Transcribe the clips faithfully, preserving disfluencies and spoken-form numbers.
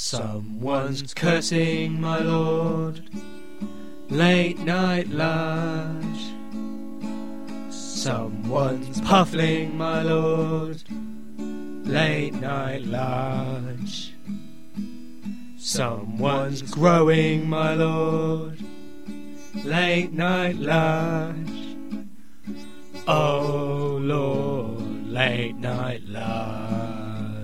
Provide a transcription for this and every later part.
Someone's cursing my lord, late night lunch. Someone's puffling my lord, late night lunch. Someone's growing my lord, late night lunch. Oh Lord, late night lunch.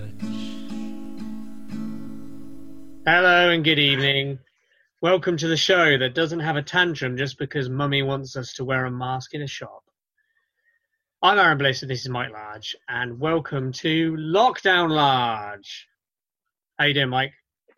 Hello and good evening. Welcome to the show that doesn't have a tantrum just because mummy wants us to wear a mask in a shop. I'm Aaron Bliss and this is Mike Large, and welcome to Lockdown Large. How you doing, Mike?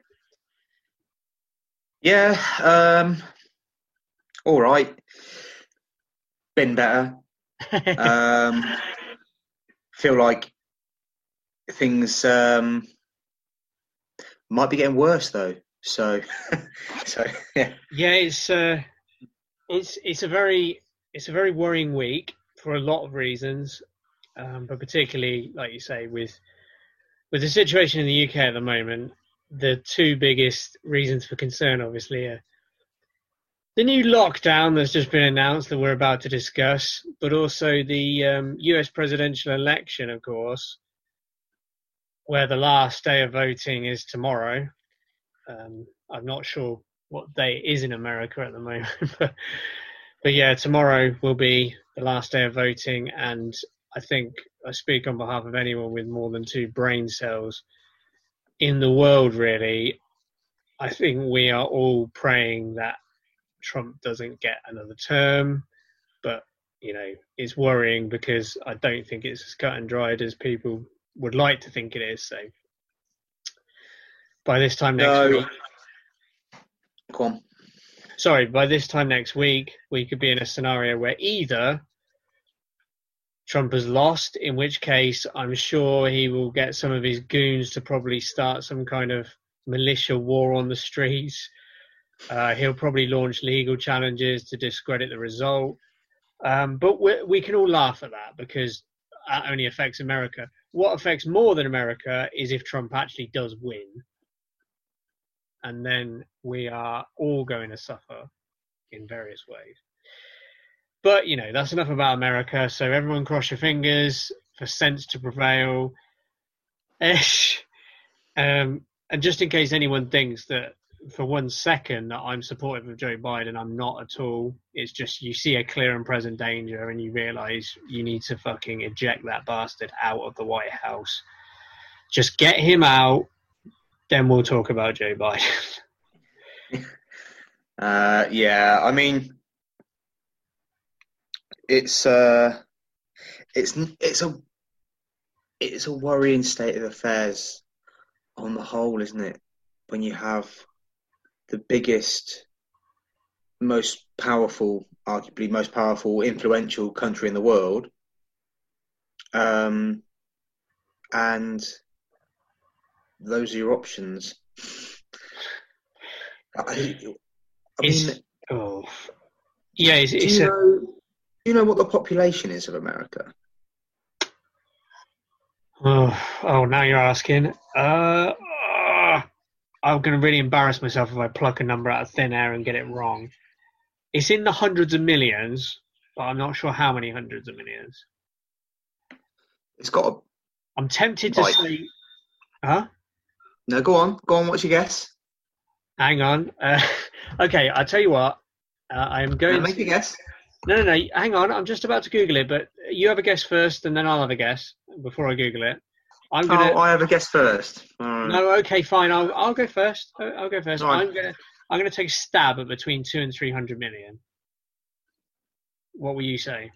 Yeah, um, all right. Been better. um, feel like things um, might be getting worse though. So, so yeah. Yeah, it's uh, it's it's a very it's a very worrying week for a lot of reasons, um, but particularly, like you say, with with the situation in the U K at the moment, the two biggest reasons for concern, obviously, are the new lockdown that's just been announced that we're about to discuss, but also the um, U S presidential election, of course, where the last day of voting is tomorrow. Um, I'm not sure what day it is in America at the moment, but, but yeah, tomorrow will be the last day of voting, and I think I speak on behalf of anyone with more than two brain cells in the world, really. I think we are all praying that Trump doesn't get another term, but, you know, it's worrying because I don't think it's as cut and dried as people would like to think it is. So by this time next No. week, Go on. sorry, by this time next week, we could be in a scenario where either Trump has lost, in which case I'm sure he will get some of his goons to probably start some kind of militia war on the streets. Uh, he'll probably launch legal challenges to discredit the result. Um, but we, we can all laugh at that because that only affects America. What affects more than America is if Trump actually does win. And then we are all going to suffer in various ways. But, you know, that's enough about America. So everyone cross your fingers for sense to prevail. um, and just in case anyone thinks that for one second that I'm supportive of Joe Biden, I'm not at all. It's just you see a clear and present danger and you realise you need to fucking eject that bastard out of the White House. Just get him out, then we'll talk about Joe Biden. uh, yeah, I mean, it's uh, it's it's a it's a worrying state of affairs on the whole, isn't it? When you have the biggest, most powerful, arguably most powerful, influential country in the world, um, and those are your options. I, I mean, oh, yeah. It's, do, it's you a, know, do you know what the population is of America? Oh, oh now you're asking. Uh, uh, I'm going to really embarrass myself if I pluck a number out of thin air and get it wrong. It's in the hundreds of millions, but I'm not sure how many hundreds of millions. It's got a... I'm tempted to Right. say... Huh? No, go on. Go on, what's your guess? Hang on. Uh, okay, I'll tell you what. Uh, I'm going No, make to... a guess. No, no, no. Hang on. I'm just about to Google it, but you have a guess first, and then I'll have a guess before I Google it. I'm gonna. Oh, I have a guess first. Right. No, okay, fine. I'll I'll go first. I'll, I'll go first. Right. I'm gonna I'm gonna take a stab at between two and three hundred million. What will you say?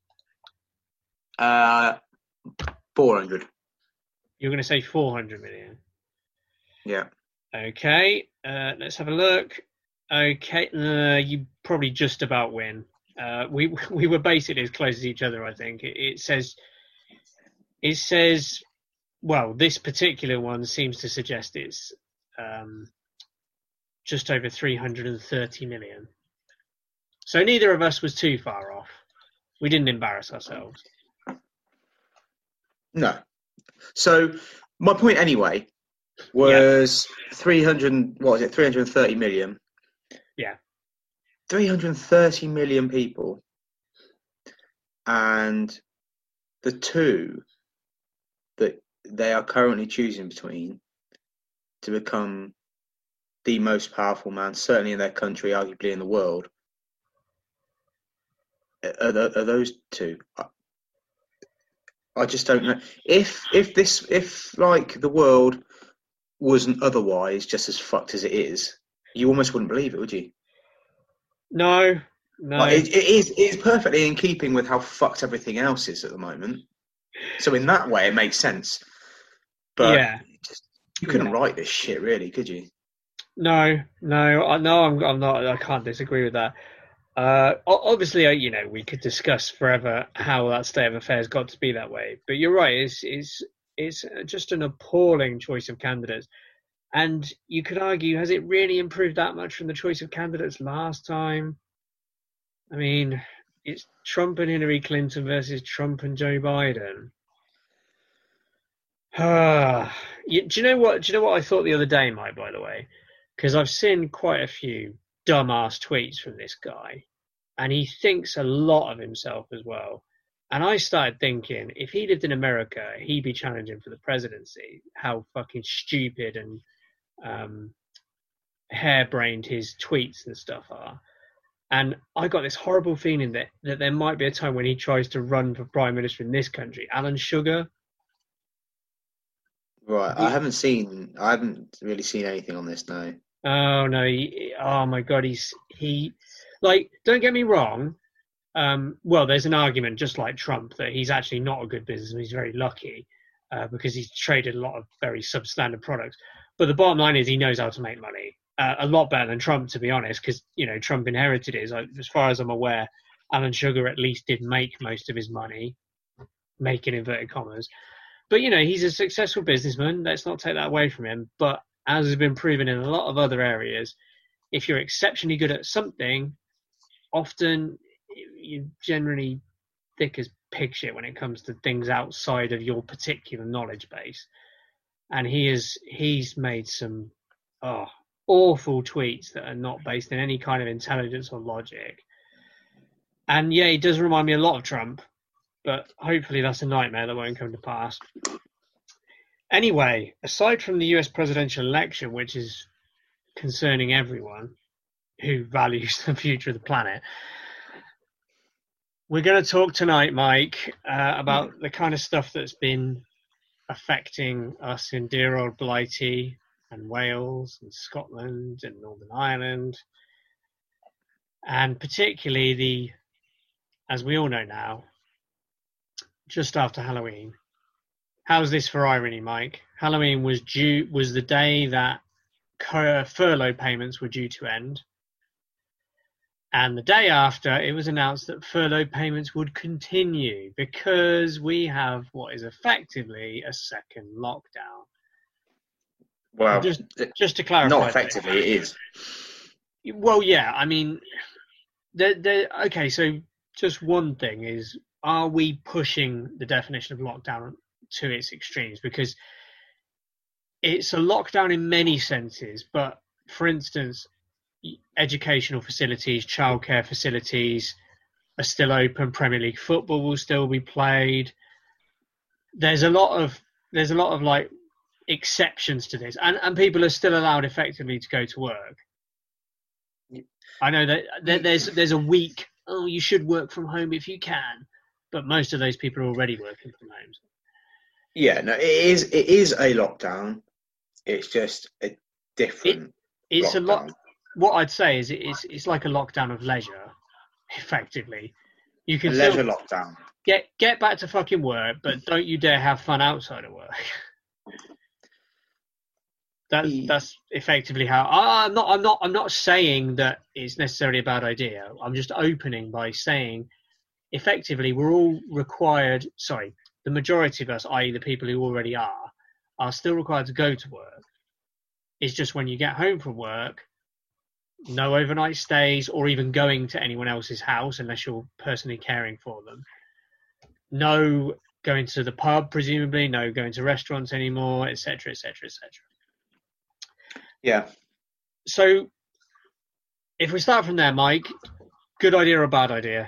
Uh, four hundred. You're gonna say four hundred million. Yeah. Okay. Uh, let's have a look. Okay. Uh, you probably just about win. Uh, we we were basically as close as each other. I think it, it says. It says. Well, this particular one seems to suggest it's um, just over three hundred thirty million. So neither of us was too far off. We didn't embarrass ourselves. No. So my point anyway was yeah. three hundred. What was it? three hundred thirty million. Yeah. three hundred thirty million people, and the two that they are currently choosing between to become the most powerful man, certainly in their country, arguably in the world, are, the, are those two. I, I just don't know if if this if like the world wasn't otherwise just as fucked as it is, you almost wouldn't believe it, would you? No, no. Like, it, it is it is perfectly in keeping with how fucked everything else is at the moment. So in that way, it makes sense. But yeah, just, you couldn't yeah. write this shit, really, could you? No, no, no. I'm, I'm not. I can't disagree with that. Uh, obviously, you know, we could discuss forever how that state of affairs got to be that way. But you're right. It's it's it's just an appalling choice of candidates. And you could argue, has it really improved that much from the choice of candidates last time? I mean, it's Trump and Hillary Clinton versus Trump and Joe Biden. Uh, you, do you know what? Do you know what I thought the other day, Mike? By the way, because I've seen quite a few dumbass tweets from this guy, and he thinks a lot of himself as well. And I started thinking, if he lived in America, he'd be challenging for the presidency. How fucking stupid and um, harebrained his tweets and stuff are. And I got this horrible feeling that, that there might be a time when he tries to run for prime minister in this country. Alan Sugar. Right, I haven't seen. I haven't really seen anything on this now. Oh no! He, oh my God! He's he, like. Don't get me wrong. Um, well, there's an argument, just like Trump, that he's actually not a good businessman. He's very lucky uh, because he's traded a lot of very substandard products. But the bottom line is, he knows how to make money uh, a lot better than Trump, to be honest. Because you know, Trump inherited it. Like, as far as I'm aware, Alan Sugar at least did make most of his money, making inverted commas. But, you know, he's a successful businessman. Let's not take that away from him. But as has been proven in a lot of other areas, if you're exceptionally good at something, often you're generally thick as pig shit when it comes to things outside of your particular knowledge base. And he is, he's made some oh, awful tweets that are not based in any kind of intelligence or logic. And, yeah, he does remind me a lot of Trump. But hopefully that's a nightmare that won't come to pass. Anyway, aside from the U S presidential election, which is concerning everyone who values the future of the planet, we're going to talk tonight, Mike, uh, about the kind of stuff that's been affecting us in dear old Blighty and Wales and Scotland and Northern Ireland. And particularly the, as we all know now, just after Halloween. How's this for irony, Mike? Halloween was due was the day that furlough payments were due to end. And the day after, it was announced that furlough payments would continue because we have what is effectively a second lockdown. Well, just, just to clarify. Not effectively, that, it is. Well, yeah, I mean, the, the, okay, so just one thing is, are we pushing the definition of lockdown to its extremes? Because it's a lockdown in many senses, but for instance, educational facilities, childcare facilities are still open. Premier League football will still be played. There's a lot of there's a lot of like exceptions to this, and and people are still allowed effectively to go to work. I know that, that there's there's a week. Oh, you should work from home if you can. But most of those people are already working from home. Yeah, no, it is. It is a lockdown. It's just a different. It, it's lockdown. a lot. What I'd say is it's it's like a lockdown of leisure, effectively. You can a leisure still lockdown. Get get back to fucking work, but don't you dare have fun outside of work. That's that's effectively how I'm not. I'm not. I'm not saying that it's necessarily a bad idea. I'm just opening by saying, effectively, we're all required, sorry, the majority of us, that is the people who already are, are still required to go to work. It's just when you get home from work, no overnight stays or even going to anyone else's house unless you're personally caring for them. No going to the pub, presumably, no going to restaurants anymore, et cetera, et cetera, et cetera. Yeah. So, if we start from there, Mike, good idea or bad idea?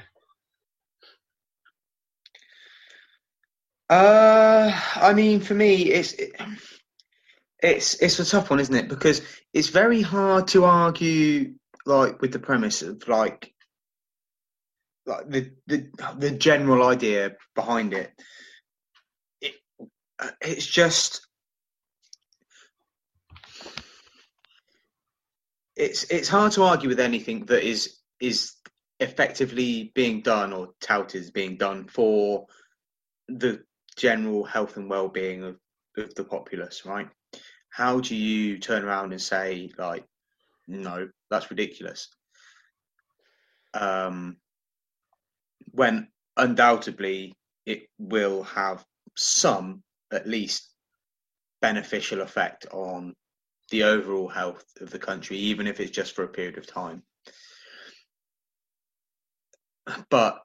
Uh, I mean, for me, it's it, it's it's a tough one, isn't it? Because it's very hard to argue like with the premise of like like the the the general idea behind it. It it's just it's it's hard to argue with anything that is is effectively being done or touted as being done for the general health and well-being of, of the populace, right? How do you turn around and say like, no, that's ridiculous? Um, when undoubtedly it will have some, at least, beneficial effect on the overall health of the country, even if it's just for a period of time. But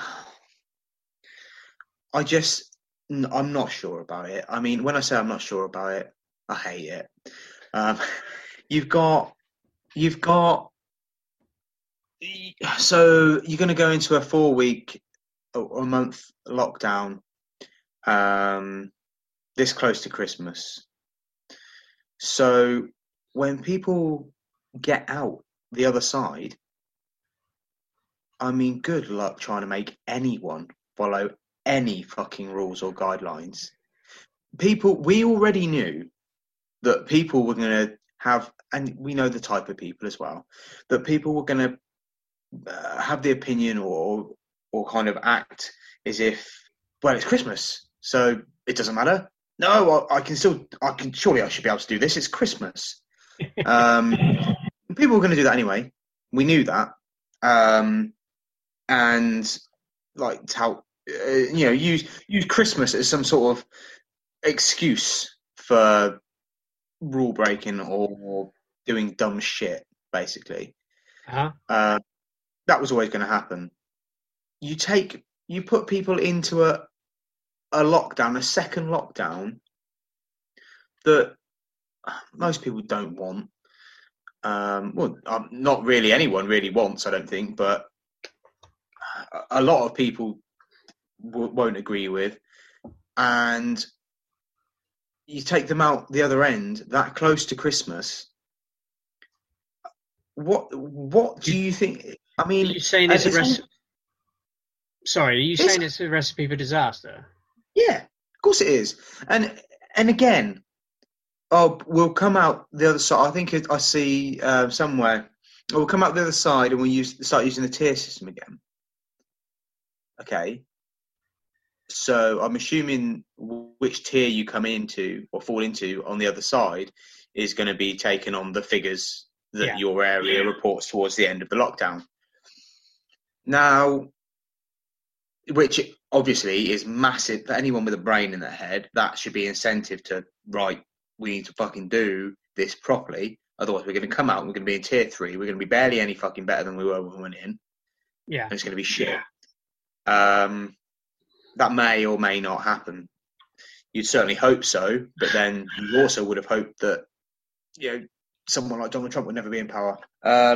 I just, I'm not sure about it. I mean, when I say I'm not sure about it, I hate it. Um, you've got, you've got, so you're going to go into a four week or a month lockdown um, this close to Christmas. So when people get out the other side, I mean, good luck trying to make anyone follow any fucking rules or guidelines. People, we already knew that people were going to have, and we know the type of people as well, that people were going to uh, have the opinion or or kind of act as if, well, it's Christmas, so it doesn't matter. No, I, I can still, I can surely I should be able to do this. It's Christmas. Um, people were going to do that anyway. We knew that, um, and like how uh, you know use use Christmas as some sort of excuse for rule breaking or doing dumb shit, basically. Uh-huh. Uh, that was always going to happen. You take, you put people into a a lockdown, a second lockdown that most people don't want. Um, well, um, not really anyone really wants, I don't think, but a lot of people w- won't agree with. And you take them out the other end, that close to Christmas. What what do you think? I mean, are you saying it's, it's a rec- all, sorry, are you it's, saying it's a recipe for disaster? yeah, of course it is. And and again, oh, we'll come out the other side. I think it, I see uh, somewhere. We'll come out the other side and we'll use start using the tier system again. Okay. So I'm assuming which tier you come into or fall into on the other side is going to be taken on the figures that Yeah. your area reports towards the end of the lockdown. Now, which obviously is massive for anyone with a brain in their head. That should be incentive to, right, we need to fucking do this properly. Otherwise, we're going to come out and we're going to be in tier three. We're going to be barely any fucking better than we were when we went in. Yeah. And it's going to be shit. Um, that may or may not happen. You'd certainly hope so, but then you also would have hoped that, you know, someone like Donald Trump would never be in power. Um,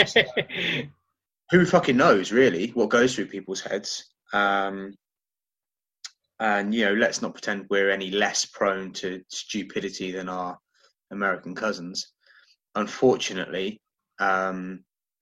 who fucking knows, really, what goes through people's heads? Um, and, you know, let's not pretend we're any less prone to stupidity than our American cousins. Unfortunately, um,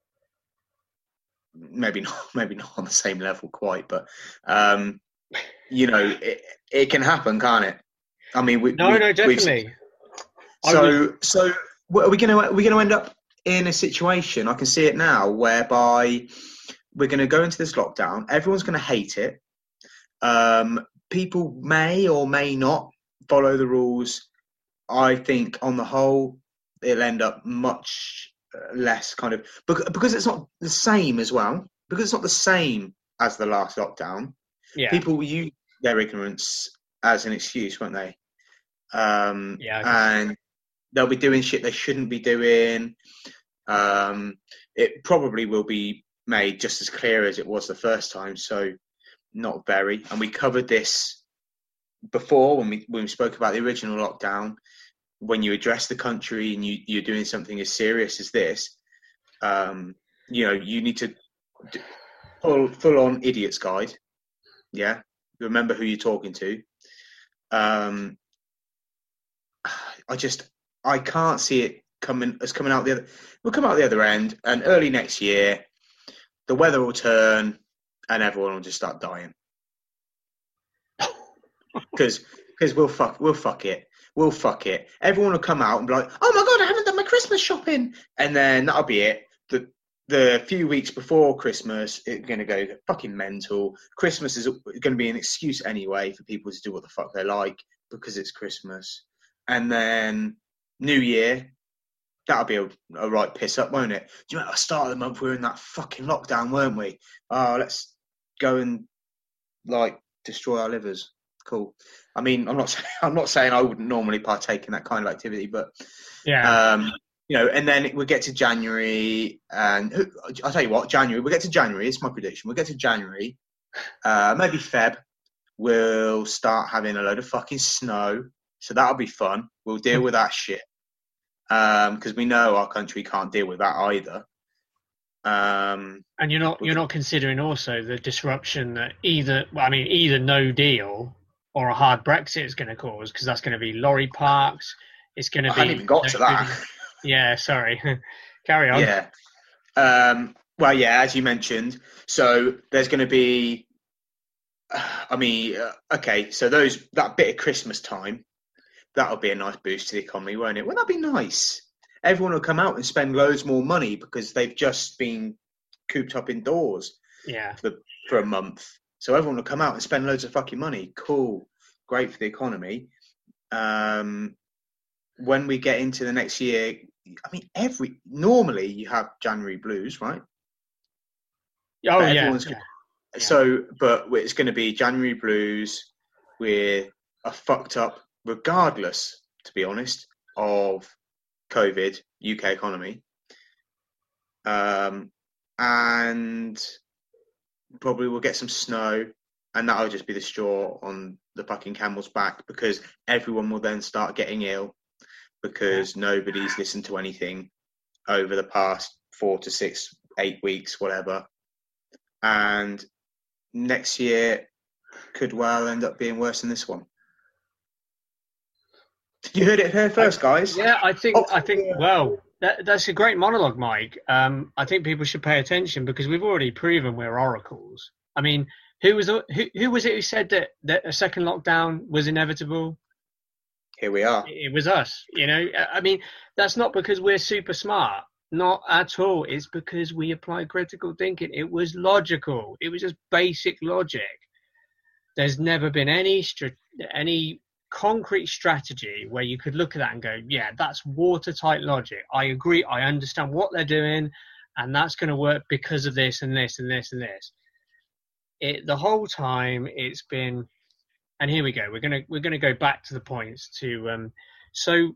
maybe not, maybe not on the same level quite, but um, you know, it, it can happen, can't it? I mean, we, no, we, no, definitely. So, was... so are we going to are we going to end up in a situation? I can see it now, whereby we're going to go into this lockdown. Everyone's going to hate it. Um, people may or may not follow the rules. I think, on the whole, it'll end up much less kind of because it's not the same as well. Because it's not the same as the last lockdown. Yeah. People will use their ignorance as an excuse, won't they? Um, yeah, and they'll be doing shit they shouldn't be doing. Um, it probably will be made just as clear as it was the first time, so not very. And we covered this before when we when we spoke about the original lockdown. when you address the country and you, you're doing something as serious as this, um, you know, you need to d- full full on idiot's guide. Yeah, remember who you're talking to. Um, I just I can't see it coming as coming out the other. We'll come out the other end, and early next year, the weather will turn, and everyone will just start dying. Because because we'll fuck we'll fuck it. We'll fuck it. Everyone will come out and be like, "Oh my god, I haven't done my Christmas shopping," and then that'll be it. The the few weeks before Christmas, it's going to go fucking mental. Christmas is going to be an excuse anyway for people to do what the fuck they like because it's Christmas. And then New Year, that'll be a, a right piss up, won't it? Do you know at the start of the month we were in that fucking lockdown, weren't we? Oh, let's go and like destroy our livers. Cool. I mean, I'm not saying I'm not saying I wouldn't normally partake in that kind of activity, but Yeah. um, you know, and then we'll get to January, and I'll tell you what, January. We'll get to January. It's my prediction. We'll get to January, uh, maybe Feb. We'll start having a load of fucking snow, so that'll be fun. We'll deal with that shit because um, we know our country can't deal with that either. Um, and you're not you're not considering also the disruption that either well, I mean either no deal or a hard Brexit is going to cause, because that's going to be lorry parks. It's going to I be. haven't even got to that. Yeah, sorry. Carry on. Yeah. Um, well, yeah, as you mentioned. So there's going to be. I mean, uh, okay. So those that bit of Christmas time, that'll be a nice boost to the economy, won't it? Well, that'd be nice. Everyone will come out and spend loads more money because they've just been cooped up indoors. Yeah. For for a month, so everyone will come out and spend loads of fucking money. Cool, great for the economy. Um, when we get into the next year, I mean, every normally you have January blues, right? Oh but yeah, gonna, yeah. So, but it's going to be January blues. We're a fucked up, regardless, to be honest, of COVID, U K economy, um, and probably we'll get some snow, and that'll just be the straw on the fucking camel's back, because everyone will then start getting ill because nobody's listened to anything over the past four to six, eight weeks, whatever. And next year could well end up being worse than this one. You heard it here first, guys. Yeah, I think, oh, I think, well, that, that's a great monologue, Mike. Um, I think people should pay attention because we've already proven we're oracles. I mean, who was who, who was it who said that, that a second lockdown was inevitable? Here we are. It was us, you know. I mean, that's not because we're super smart. Not at all. It's because we applied critical thinking. It was logical. It was just basic logic. There's never been any any concrete strategy where you could look at that and go, yeah, that's watertight logic. I agree. I understand what they're doing, and that's going to work because of this and this and this and this. It the whole time it's been, and here we go. We're gonna we're gonna go back to the points to um. So,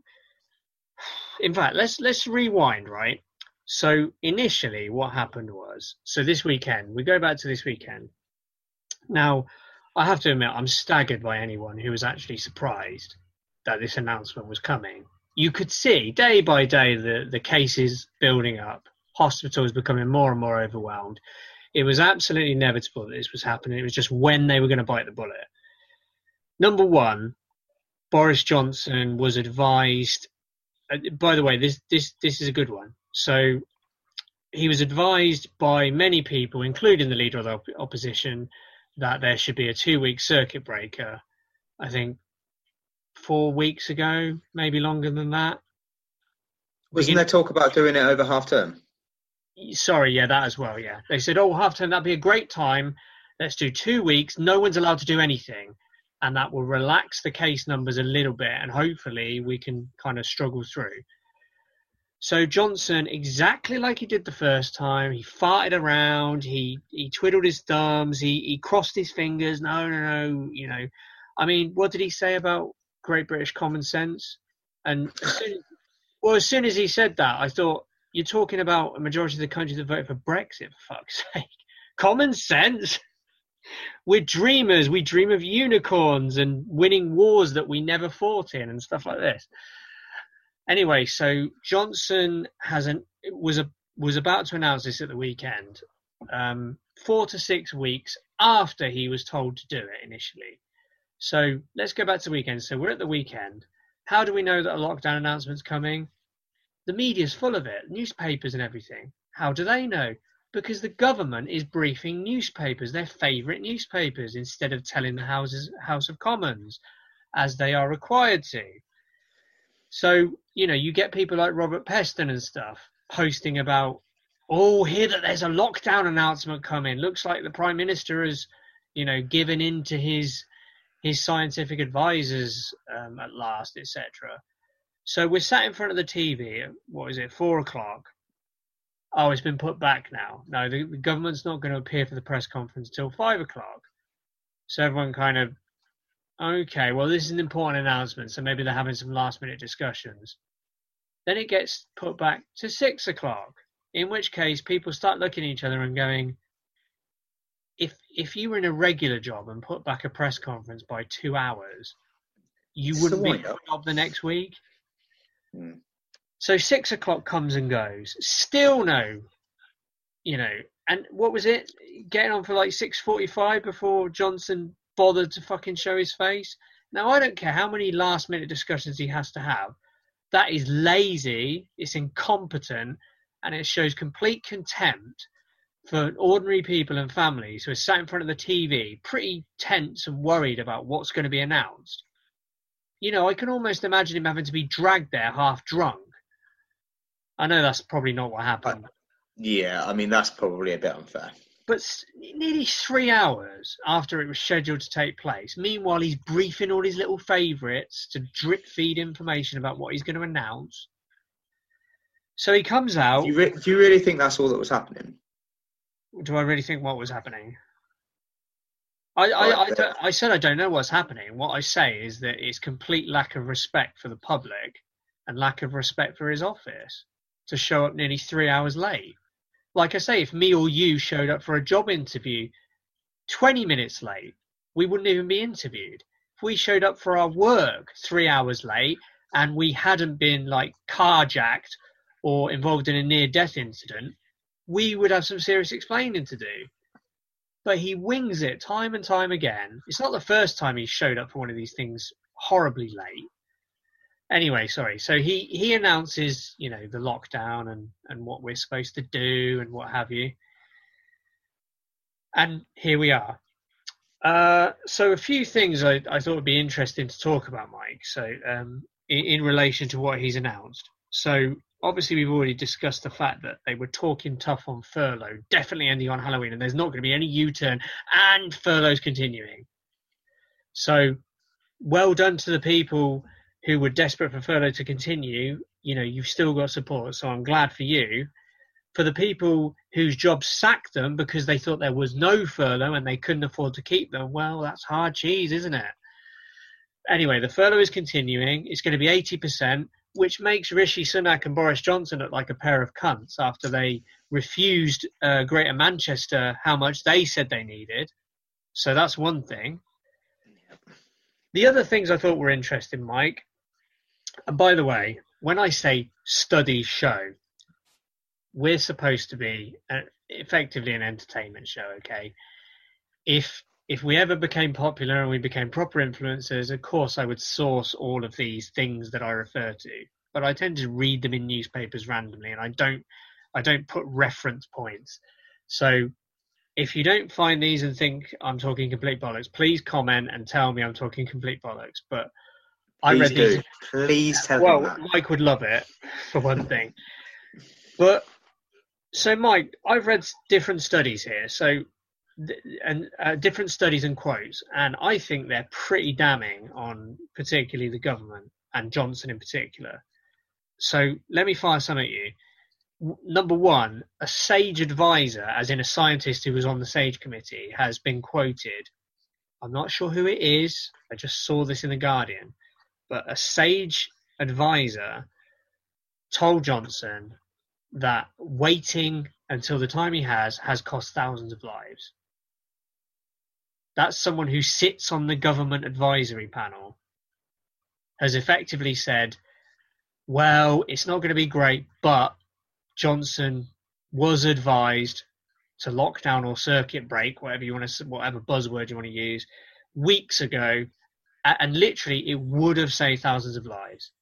in fact, let's let's rewind, right? So initially, what happened was, so this weekend we go back to this weekend. Now, I have to admit, I'm staggered by anyone who was actually surprised that this announcement was coming. You could see day by day the, the cases building up, hospitals becoming more and more overwhelmed. It was absolutely inevitable that this was happening. It was just when they were going to bite the bullet. Number one, Boris Johnson was advised. Uh, by the way, this this this is a good one. So he was advised by many people, including the leader of the op- opposition, that there should be a two-week circuit breaker. I think four weeks ago, maybe longer than that. Wasn't Begin- there talk about doing it over half term? Sorry, yeah, that as well, yeah. They said, oh, half term, that'd be a great time. Let's do two weeks. No one's allowed to do anything. And that will relax the case numbers a little bit, and hopefully we can kind of struggle through. So Johnson, exactly like he did the first time, he farted around, he, he twiddled his thumbs, he, he crossed his fingers. No, no, no, you know. I mean, what did he say about Great British common sense? And as soon, well, as soon as he said that, I thought, you're talking about a majority of the countries that voted for Brexit, for fuck's sake. Common sense? We're dreamers. We dream of unicorns and winning wars that we never fought in and stuff like this. Anyway, so Johnson has an was a was about to announce this at the weekend, um, four to six weeks after he was told to do it initially. So let's go back to the weekend. So we're at the weekend. How do we know that a lockdown announcement's coming? The media's full of it, newspapers and everything. How do they know? Because the government is briefing newspapers, their favourite newspapers, instead of telling the Houses, House of Commons, as they are required to. So, you know, you get people like Robert Peston and stuff posting about, oh, hear that there's a lockdown announcement coming. Looks like the Prime Minister has, you know, given in to his his scientific advisors um, at last, et cetera. So we're sat in front of the T V at, what is it, four o'clock. Oh, it's been put back now. No, the, the government's not going to appear for the press conference till five o'clock. So everyone kind of, okay, well, this is an important announcement, so maybe they're having some last-minute discussions. Then it gets put back to six o'clock, in which case people start looking at each other and going, if if you were in a regular job and put back a press conference by two hours, you It's wouldn't the be wind-up. job the next week. Hmm. So six o'clock comes and goes. Still no, you know. And what was it? Getting on for like six forty-five before Johnson bothered to fucking show his face. Now, I don't care how many last-minute discussions he has to have. That is lazy, it's incompetent, and it shows complete contempt for ordinary people and families who are sat in front of the T V, pretty tense and worried about what's going to be announced. You know, I can almost imagine him having to be dragged there half drunk. I know that's probably not what happened. Yeah, I mean, that's probably a bit unfair. But s- nearly three hours after it was scheduled to take place, meanwhile, he's briefing all his little favourites to drip feed information about what he's going to announce. So he comes out. Do you, re- do you really think that's all that was happening? Do I really think what was happening? I, I, Right, I, but- don't- I said I don't know what's happening. What I say is that it's complete lack of respect for the public and lack of respect for his office to show up nearly three hours late. Like I say, if me or you showed up for a job interview twenty minutes late, we wouldn't even be interviewed. If we showed up for our work three hours late and we hadn't been like carjacked or involved in a near-death incident, we would have some serious explaining to do. But he wings it time and time again. It's not the first time he showed up for one of these things horribly late. Anyway, sorry. So he, he announces, you know, the lockdown and, and what we're supposed to do and what have you. And here we are. Uh, so a few things I, I thought would be interesting to talk about, Mike. So um, in, in relation to what he's announced. So obviously we've already discussed the fact that they were talking tough on furlough, definitely ending on Halloween, and there's not going to be any U-turn, and furlough's continuing. So well done to the people who were desperate for furlough to continue. You know, you've still got support, so I'm glad for you. For the people whose jobs sacked them because they thought there was no furlough and they couldn't afford to keep them, well, that's hard cheese, isn't it? Anyway, the furlough is continuing. It's going to be eighty percent, which makes Rishi Sunak and Boris Johnson look like a pair of cunts after they refused uh, Greater Manchester how much they said they needed. So that's one thing. The other things I thought were interesting, Mike, and by the way, when I say studies show, we're supposed to be uh, effectively an entertainment show, okay? If if we ever became popular and we became proper influencers, of course I would source all of these things that I refer to. But I tend to read them in newspapers randomly, and I don't I don't put reference points. So if you don't find these and think I'm talking complete bollocks, please comment and tell me I'm talking complete bollocks. But I Please read these. do. Please tell Well, him that. Mike would love it, for one thing. But so, Mike, I've read different studies here, so and uh, different studies and quotes, and I think they're pretty damning on particularly the government and Johnson in particular. So let me fire some at you. W- Number one, a SAGE advisor, as in a scientist who was on the SAGE committee, has been quoted. I'm not sure who it is. I just saw this in The Guardian. But a SAGE advisor told Johnson that waiting until the time he has has cost thousands of lives. That's someone who sits on the government advisory panel, has effectively said, well, it's not going to be great, but Johnson was advised to lock down or circuit break, whatever you want to, whatever buzzword you want to use, weeks ago, and literally it would have saved thousands of lives.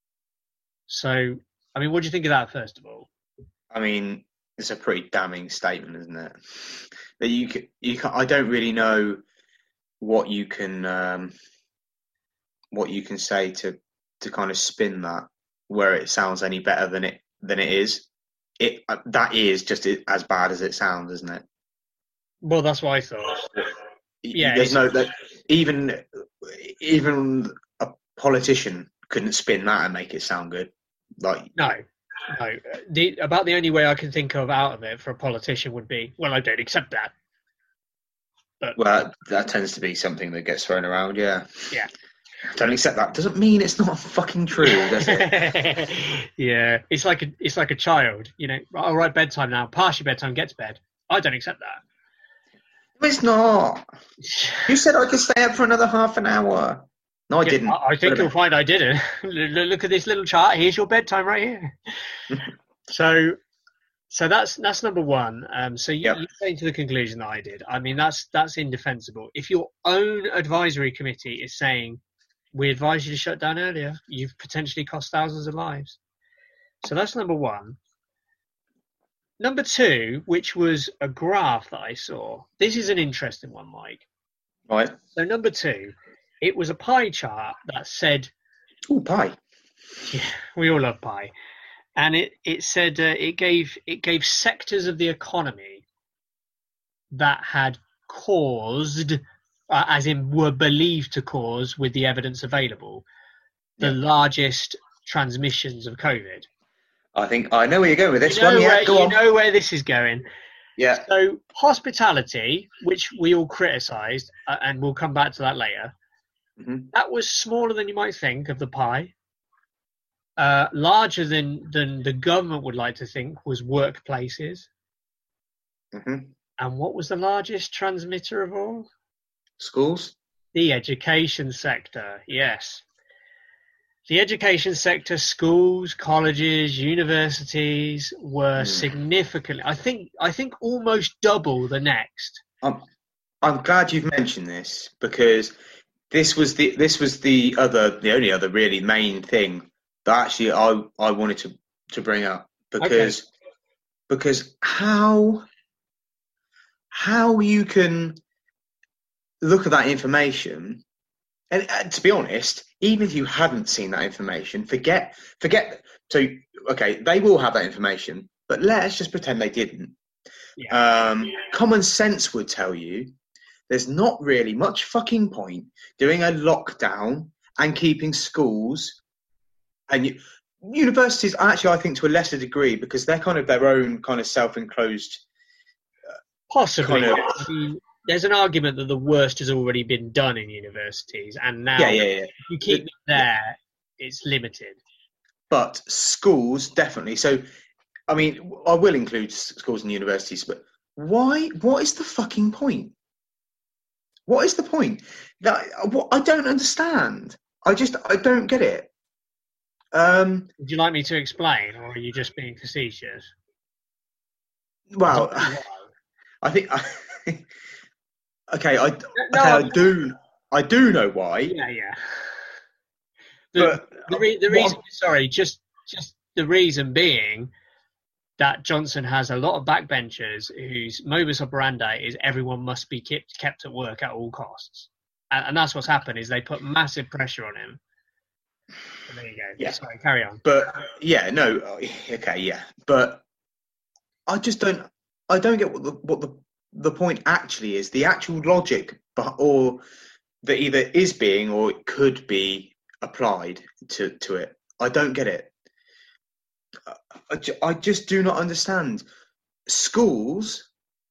So, I mean, what do you think of that, first of all? I mean, it's a pretty damning statement, isn't it? That you can, you can, I don't really know what you can, um, what you can say to to kind of spin that where it sounds any better than it than it is. It uh, that is just as bad as it sounds, isn't it? Well, that's what I thought. Yeah, there's no that even even a politician couldn't spin that and make it sound good. Like no, no. The, about the only way I can think of out of it for a politician would be, well, I don't accept that. But well, that tends to be something that gets thrown around. Yeah. Yeah. Don't accept that. Doesn't mean it's not fucking true, does it? Yeah, it's like a it's like a child. You know, all right, bedtime now. Pass your bedtime, get to bed. I don't accept that. It's not. You said I could stay up for another half an hour. No, I yeah, didn't. I, I think you'll find I didn't. Look at this little chart. Here's your bedtime right here. so, so that's that's number one. Um, so you, Yep. you came to the conclusion that I did. I mean, that's that's indefensible. If your own advisory committee is saying, we advise you to shut down earlier, you've potentially cost thousands of lives. So that's number one. Number two, which was a graph that I saw. This is an interesting one, Mike. Right. So number two, it was a pie chart that said, Oh, pie. yeah, we all love pie. And it, it said uh, it gave it gave sectors of the economy that had caused, uh, as in were believed to cause, with the evidence available, the Yeah. largest transmissions of COVID. I think I know where you're going with this You know, one. Yeah, where, go you on. know where this is going. Yeah. So hospitality, which we all criticised, uh, and we'll come back to that later, Mhm. that was smaller than you might think of the pie. Uh, larger than, than the government would like to think was workplaces. Mhm. And what was the largest transmitter of all? Schools. The education sector, yes. The education sector, schools, colleges, universities were Mm. significantly, I think, I think almost double the next. I'm I'm glad you've mentioned this because this was the this was the other the only other really main thing that actually I I wanted to to bring up because Okay. because how how you can look at that information and, and to be honest, even if you hadn't seen that information, forget forget so okay, they will have that information, but let's just pretend they didn't. Yeah. Um, common sense would tell you there's not really much fucking point doing a lockdown and keeping schools and u- universities actually I think to a lesser degree because they're kind of their own kind of self-enclosed Possibly. kind of I mean, there's an argument that the worst has already been done in universities, and now yeah yeah yeah if you keep them there, it's limited. but schools definitely so I mean I will include s- schools and universities but why what is the fucking point what is the point that what I don't understand I just I don't get it um Would you like me to explain, or are you just being facetious? well Tell me why. I think okay I No, okay, I I'm- do I do know why Yeah, yeah. The, but the, re- the what- reason, sorry, just just the reason being that Johnson has a lot of backbenchers whose modus operandi is everyone must be kept kept at work at all costs, and, and that's what's happened is they put massive pressure on him. And there you go. Yeah. Sorry, carry on. But yeah, no, okay, yeah, but I just don't, I don't get what the what the the point actually is. The actual logic, but or that either is being or it could be applied to to it. I don't get it. I, ju- I just do not understand. Schools.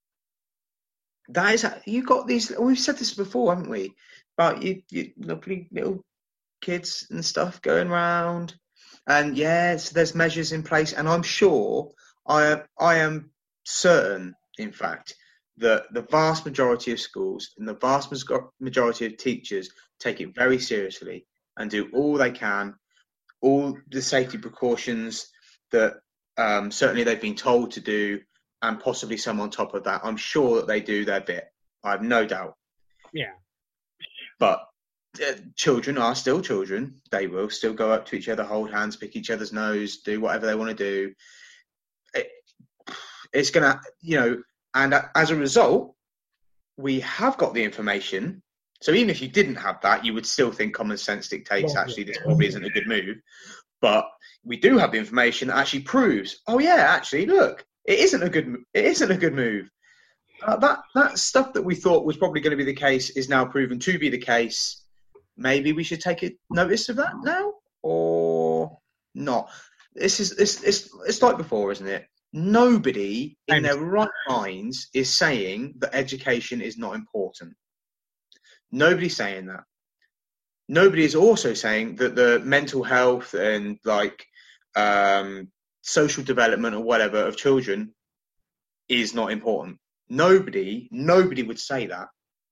That is, you got these. We've said this before, haven't we? About you, you lovely little kids and stuff going round, and yes, there's measures in place, and I'm sure, I I am certain, in fact, that the vast majority of schools and the vast majority of teachers take it very seriously and do all they can, all the safety precautions that um, certainly they've been told to do, and possibly some on top of that. I'm sure that they do their bit. I have no doubt. Yeah. But uh, children are still children. They will still go up to each other, hold hands, pick each other's nose, do whatever they want to do. It, it's going to, you know, and as a result, we have got the information. So even if you didn't have that, you would still think common sense dictates actually this probably isn't a good move. But we do have the information that actually proves, oh yeah, actually, look, it isn't a good, it isn't a good move. Uh, that that stuff that we thought was probably going to be the case is now proven to be the case. Maybe we should take a notice of that now, or not. This is it's it's it's like before, isn't it? Nobody in their right minds is saying that education is not important. Nobody's saying that. Nobody is also saying that the mental health and like um, social development or whatever of children is not important. Nobody, nobody would say that.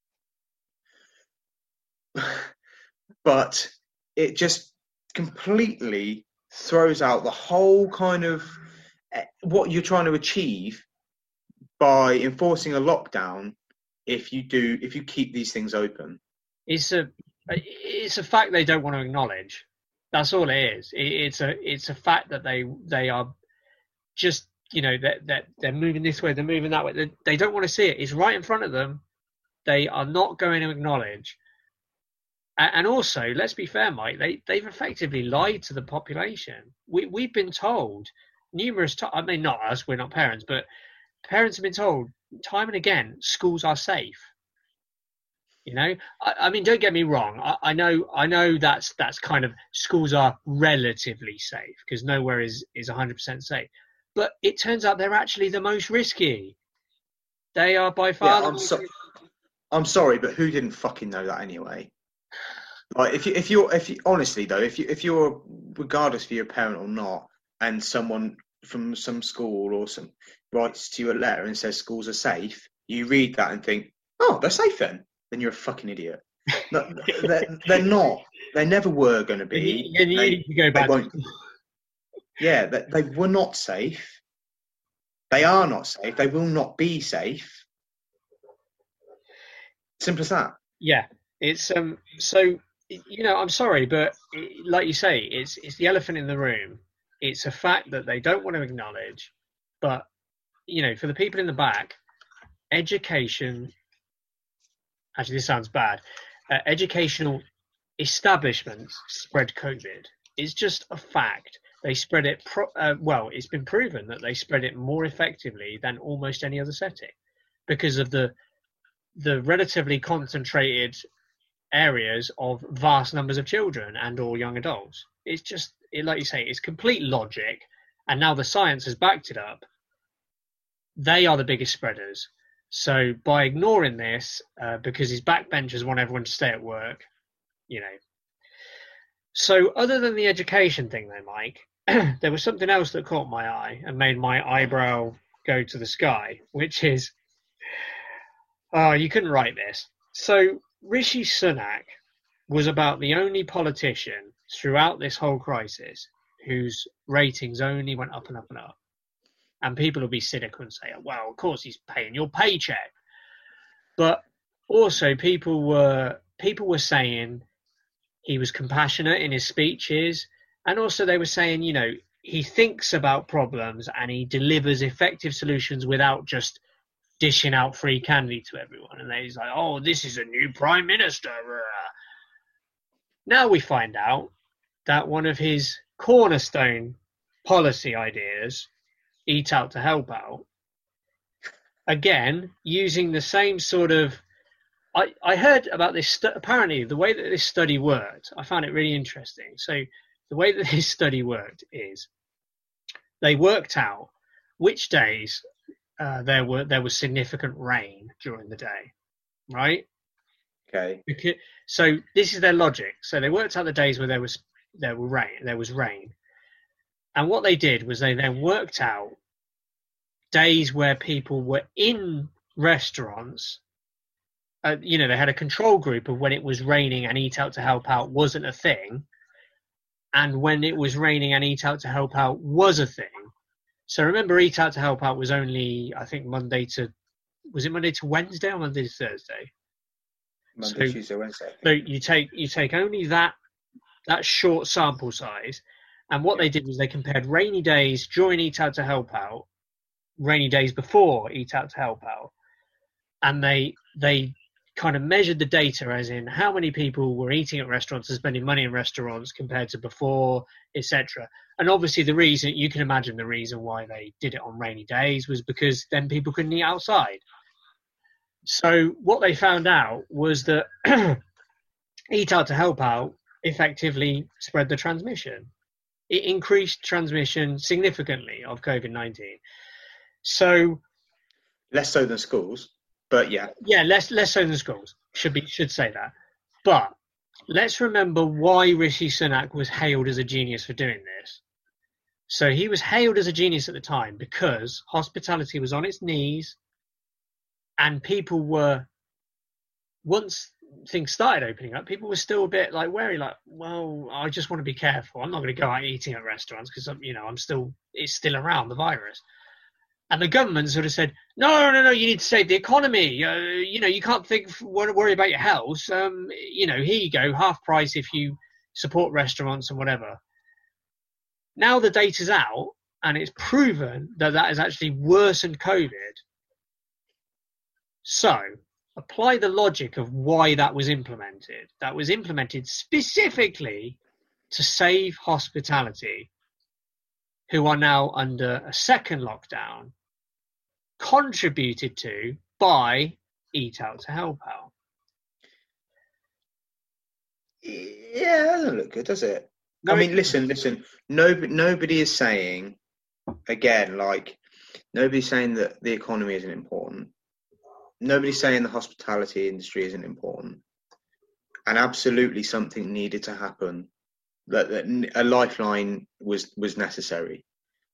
But it just completely throws out the whole kind of what you're trying to achieve by enforcing a lockdown if you do, if you keep these things open. It's a, it's a fact they don't want to acknowledge. That's all it is. It, it's a, it's a fact that they, they are just, you know, that they're, they're moving this way, they're moving that way. They, they don't want to see it. It's right in front of them. They are not going to acknowledge. And, and also, let's be fair, Mike, they, they've effectively lied to the population. We, we've been told numerous times, I mean, not us, we're not parents, but parents have been told time and again, schools are safe. You know, I, I mean, don't get me wrong. I, I know, I know that's that's kind of schools are relatively safe because nowhere is is one hundred percent safe. But it turns out they're actually the most risky. They are by far. Yeah, the I'm, most so, I'm sorry, but who didn't fucking know that anyway? Like, if you, if you're, if you, honestly though, if you, if you're, regardless if you're a parent or not, and someone from some school or some writes to you a letter and says schools are safe, you read that and think, oh, they're safe then. Then you're a fucking idiot. No, they're, they're not. They never were going to be. You, you they, need to go back. They won't. Yeah, they, they were not safe. They are not safe. They will not be safe. Simple as that. Yeah, it's um. So you know, I'm sorry, but like you say, it's it's the elephant in the room. It's a fact that they don't want to acknowledge. But you know, for the people in the back, education. Actually, this sounds bad. Uh, educational establishments spread COVID. It's just a fact. They spread it, pro- uh, well, it's been proven that they spread it more effectively than almost any other setting because of the the relatively concentrated areas of vast numbers of children and or young adults. It's just, it, like you say, it's complete logic. And now the science has backed it up. They are the biggest spreaders. So by ignoring this, uh, because his backbenchers want everyone to stay at work, you know. So other than the education thing though, Mike, there was something else that caught my eye and made my eyebrow go to the sky, which is, oh, you couldn't write this. So Rishi Sunak was about the only politician throughout this whole crisis whose ratings only went up and up and up. And people will be cynical and say, well, of course he's paying your paycheck. But also people were people were saying he was compassionate in his speeches. And also they were saying, you know, he thinks about problems and he delivers effective solutions without just dishing out free candy to everyone. And he's like, oh, this is a new prime minister. Now we find out that one of his cornerstone policy ideas, Eat Out to Help Out, again, using the same sort of, I, I heard about this, stu- apparently the way that this study worked, I found it really interesting. So the way that this study worked is they worked out which days uh, there were there was significant rain during the day, right? Okay. Because, so this is their logic. So they worked out the days where there was there were rain, there was rain. And what they did was they then worked out days where people were in restaurants. Uh, you know, they had a control group of when it was raining and Eat Out to Help Out wasn't a thing. and when it was raining and Eat Out to Help Out was a thing. So remember, Eat Out to Help Out was only, I think, Monday to, was it Monday to Wednesday or Monday to Thursday? Monday, so, Tuesday, Wednesday. So you take you take only that that short sample size, and what Yeah. they did was they compared rainy days during Eat Out to Help Out, rainy days before Eat Out to Help Out, and they they kind of measured the data as in how many people were eating at restaurants and spending money in restaurants compared to before, et cetera. And obviously the reason, you can imagine the reason why they did it on rainy days was because then people couldn't eat outside. So what they found out was that Eat Out to Help Out effectively spread the transmission. It increased transmission significantly of COVID nineteen. So Less so than schools, but yeah. Yeah, less less so than schools. Should be should say that. But let's remember why Rishi Sunak was hailed as a genius for doing this. So he was hailed as a genius at the time because hospitality was on its knees, and people were, once things started opening up, people were still a bit like wary, like, well, I just want to be careful. I'm not going to go out eating at restaurants because I'm, you know, I'm still, it's still around, the virus. And the government sort of said, no, no, no, you need to save the economy. Uh, you know, you can't think, worry about your health. Um, you know, here you go, half price if you support restaurants and whatever. Now the data's out, and it's proven that that has actually worsened COVID. So apply the logic of why that was implemented. That was implemented specifically to save hospitality, who are now under a second lockdown, contributed to by Eat Out to Help Out. Yeah, that doesn't look good, does it? No, I mean, it- listen, listen. No, nobody is saying, again, like, nobody's saying that the economy isn't important. Nobody's saying the hospitality industry isn't important. And absolutely something needed to happen. That, that a lifeline was, was necessary.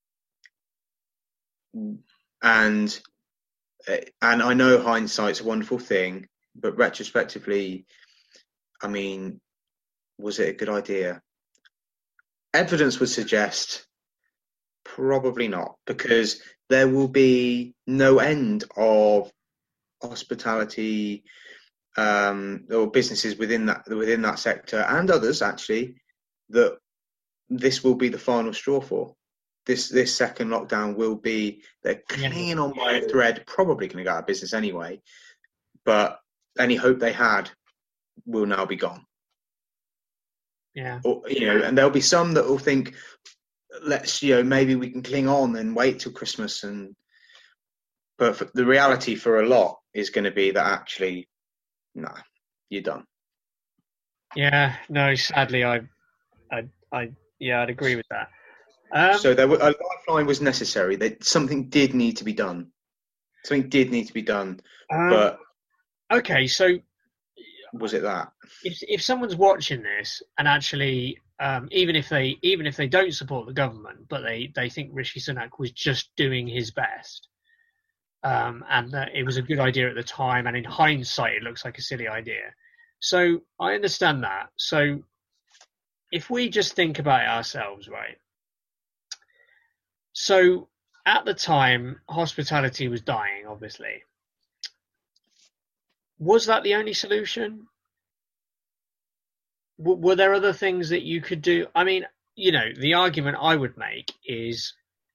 And and I know hindsight's a wonderful thing, but retrospectively, I mean, was it a good idea? Evidence would suggest probably not, because there will be no end of hospitality um, or businesses within that within that sector and others actually that this will be the final straw for. This this second lockdown will be, they're clinging on by a thread, probably going to go out of business anyway, but any hope they had will now be gone. Yeah. Or, you know, and there'll be some that will think, let's, you know, maybe we can cling on and wait till Christmas. And but for, the reality for a lot is going to be that actually, nah, you're done. Yeah, no, sadly, I, I, I, yeah, I'd agree with that. Um, So there were, a lifeline was necessary. That something did need to be done. Something did need to be done. um, But okay, so was it that? if if someone's watching this and actually, um, even if they even if they don't support the government, but they, they think Rishi Sunak was just doing his best, um, and that it was a good idea at the time, and in hindsight it looks like a silly idea. So I understand that. So if we just think about it ourselves, right? So at the time, hospitality was dying, obviously. Was that the only solution? W- were there other things that you could do? I mean, you know, the argument I would make is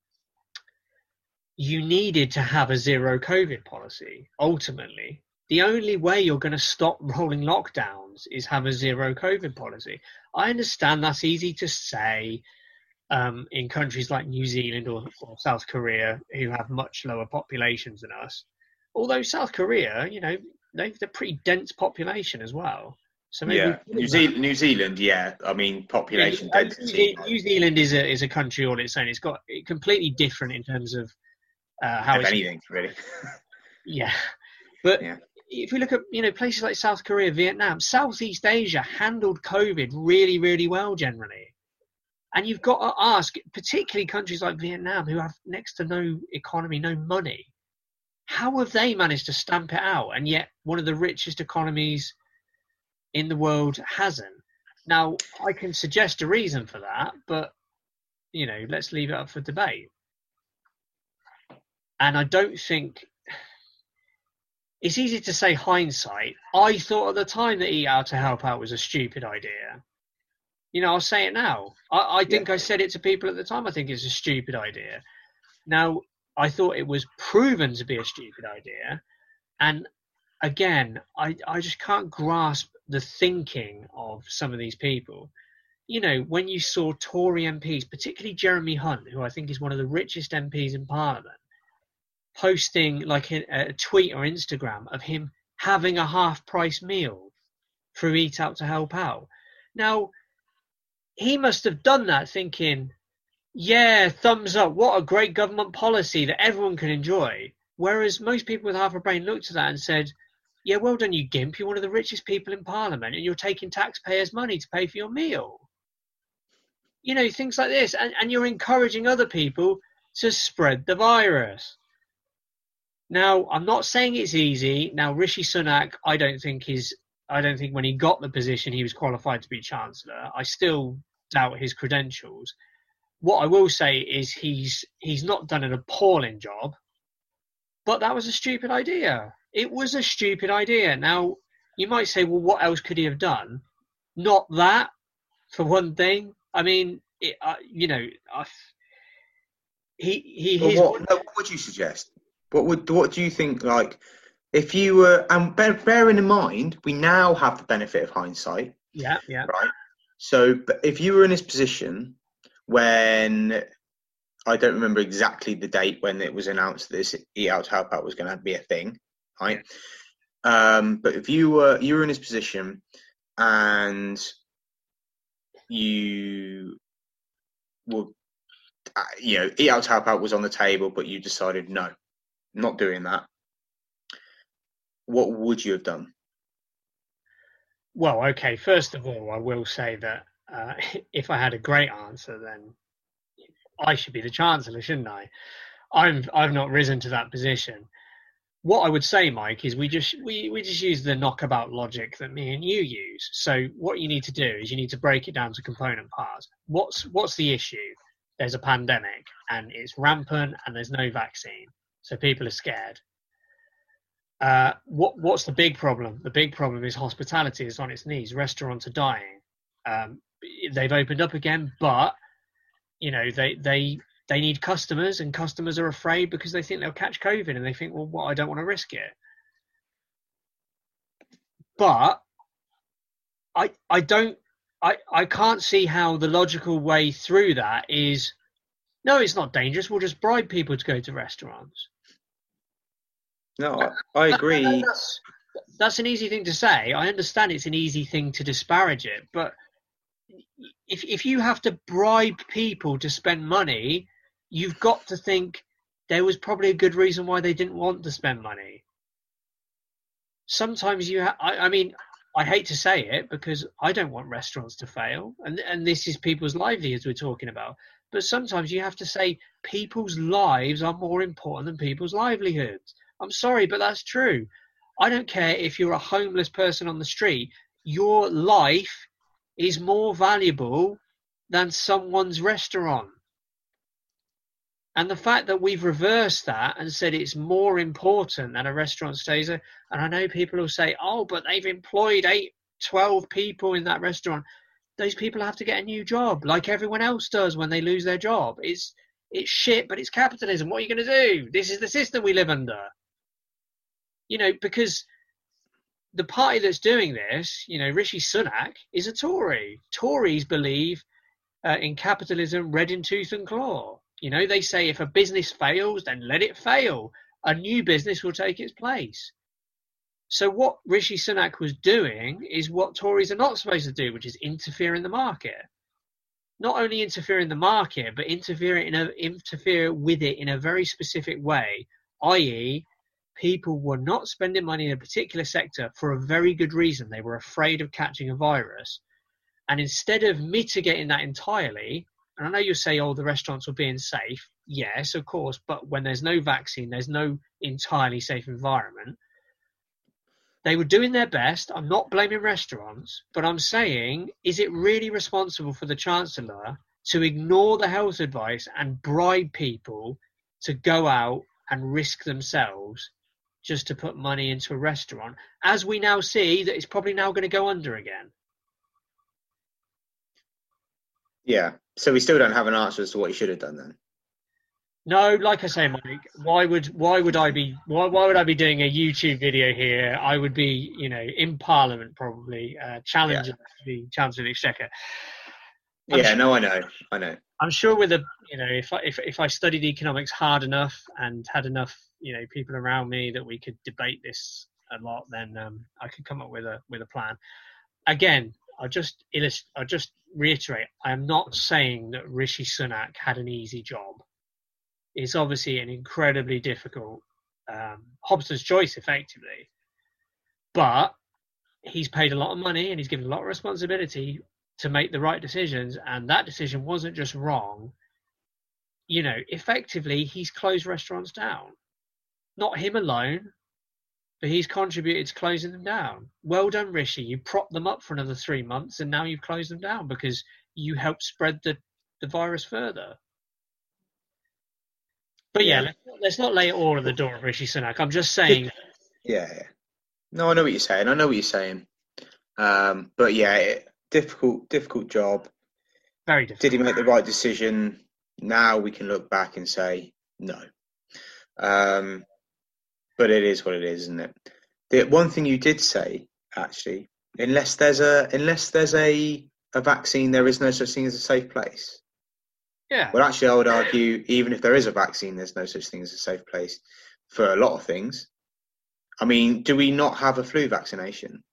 you needed to have a zero COVID policy. Ultimately, the only way you're going to stop rolling lockdowns is have a zero COVID policy. I understand that's easy to say um, in countries like New Zealand or, or South Korea, who have much lower populations than us. Although South Korea, you know, they've a pretty dense population as well. So maybe Yeah, New Zealand. New Zealand. Yeah, I mean, population Yeah, density. New Zealand is a is a country all its own. It's got it completely different in terms of uh, how If it's anything, really. yeah. But Yeah. if we look at, you know, places like South Korea, Vietnam, Southeast Asia handled COVID really, really well generally. And you've got to ask, particularly countries like Vietnam, who have next to no economy, no money, how have they managed to stamp it out? And yet one of the richest economies in the world hasn't. Now, I can suggest a reason for that, but, you know, let's leave it up for debate. And I don't think... It's easy to say hindsight. I thought at the time that Eat Out to Help Out was a stupid idea. You know, I'll say it now. I, I think yeah. I said it to people at the time. I think it's a stupid idea. Now, I thought it was proven to be a stupid idea. And again, I, I just can't grasp the thinking of some of these people. You know, when you saw Tory M Ps, particularly Jeremy Hunt, who I think is one of the richest M Ps in Parliament, posting like a, a tweet or Instagram of him having a half-price meal through Eat Out to Help Out. Now, he must have done that thinking, yeah, thumbs up, what a great government policy that everyone can enjoy. Whereas most people with half a brain looked at that and said, yeah, well done, you gimp, you're one of the richest people in Parliament and you're taking taxpayers' money to pay for your meal. You know, things like this. And, and you're encouraging other people to spread the virus. Now, I'm not saying it's easy. Now, Rishi Sunak, I don't think is, I don't think when he got the position he was qualified to be Chancellor. I still doubt his credentials. What I will say is he's he's not done an appalling job, but that was a stupid idea. It was a stupid idea. Now, you might say, well, what else could he have done? Not that, for one thing. I mean, it, uh, you know, I, he he. Well, what, no, what would you suggest? What would what do you think? Like, if you were, and bear, bearing in mind, we now have the benefit of hindsight. Yeah, yeah. Right. So, if you were in his position when, I don't remember exactly the date when it was announced that this Eat Out to Help Out was going to be a thing, right? Um, but if you were you were in his position and you were, you know, Eat Out to Help Out was on the table, but you decided no. Not doing that, what would you have done? Well, okay, first of all, I will say that uh, if I had a great answer, then I should be the Chancellor, shouldn't I? I'm, I've not risen to that position. What I would say, Mike, is we just we, we just use the knockabout logic that me and you use. So what you need to do is you need to break it down to component parts. What's what's the issue? There's a pandemic, and it's rampant, and there's no vaccine. So people are scared. Uh, what what's the big problem? The big problem is hospitality is on its knees. Restaurants are dying. Um, they've opened up again, but you know they they they need customers, and customers are afraid because they think they'll catch COVID, and they think, well, what? I don't want to risk it. But I I don't I I can't see how the logical way through that is. No, it's not dangerous. We'll just bribe people to go to restaurants. No, I agree. That's, that's an easy thing to say. I understand it's an easy thing to disparage it, but if if you have to bribe people to spend money, you've got to think there was probably a good reason why they didn't want to spend money. Sometimes you, ha- I, I mean, I hate to say it because I don't want restaurants to fail, and and this is people's livelihoods we're talking about. But sometimes you have to say people's lives are more important than people's livelihoods. I'm sorry, but that's true. I don't care if you're a homeless person on the street. Your life is more valuable than someone's restaurant. And the fact that we've reversed that and said it's more important than a restaurant stays there, and I know people will say, oh, but they've employed eight, twelve people in that restaurant. Those people have to get a new job like everyone else does when they lose their job. It's it's shit, but it's capitalism. What are you going to do? This is the system we live under. You know, because the party that's doing this, you know, Rishi Sunak is a Tory. Tories believe uh, in capitalism red in tooth and claw. You know, they say if a business fails, then let it fail. A new business will take its place. So what Rishi Sunak was doing is what Tories are not supposed to do, which is interfere in the market. Not only interfere in the market, but interfere in a, interfere with it in a very specific way, that is, people were not spending money in a particular sector for a very good reason. They were afraid of catching a virus. And instead of mitigating that entirely, and I know you'll say, oh, the restaurants were being safe. Yes, of course. But when there's no vaccine, there's no entirely safe environment. They were doing their best. I'm not blaming restaurants, but I'm saying, is it really responsible for the Chancellor to ignore the health advice and bribe people to go out and risk themselves just to put money into a restaurant, as we now see that it's probably now going to go under again? Yeah. So we still don't have an answer as to what he should have done then. No, like I say, Mike, why would why would I be why why would I be doing a YouTube video here? I would be, you know, in Parliament probably, uh, challenging yeah. the Chancellor of the Exchequer. I'm yeah, sure, no, I know, I know. I'm sure with a, you know, if I if if I studied economics hard enough and had enough, you know, people around me that we could debate this a lot, then um, I could come up with a with a plan. Again, I'll just illust- I'll just reiterate, I am not saying that Rishi Sunak had an easy job. It's obviously an incredibly difficult um, Hobson's choice, effectively. But he's paid a lot of money and he's given a lot of responsibility to make the right decisions. And that decision wasn't just wrong. You know, effectively, he's closed restaurants down. Not him alone, but he's contributed to closing them down. Well done, Rishi. You propped them up for another three months and now you've closed them down because you helped spread the, the virus further. But yeah, yeah let's, not, let's not lay it all at the door of Rishi Sunak. I'm just saying. Yeah, yeah. No, I know what you're saying. I know what you're saying. Um, but yeah, it, difficult, difficult job. Very difficult. Did he make the right decision? Now we can look back and say no. Um, but it is what it is, isn't it? The one thing you did say, actually, unless there's a unless there's a a vaccine, there is no such thing as a safe place. Yeah. Well, actually, I would argue, even if there is a vaccine, there's no such thing as a safe place for a lot of things. I mean, do we not have a flu vaccination?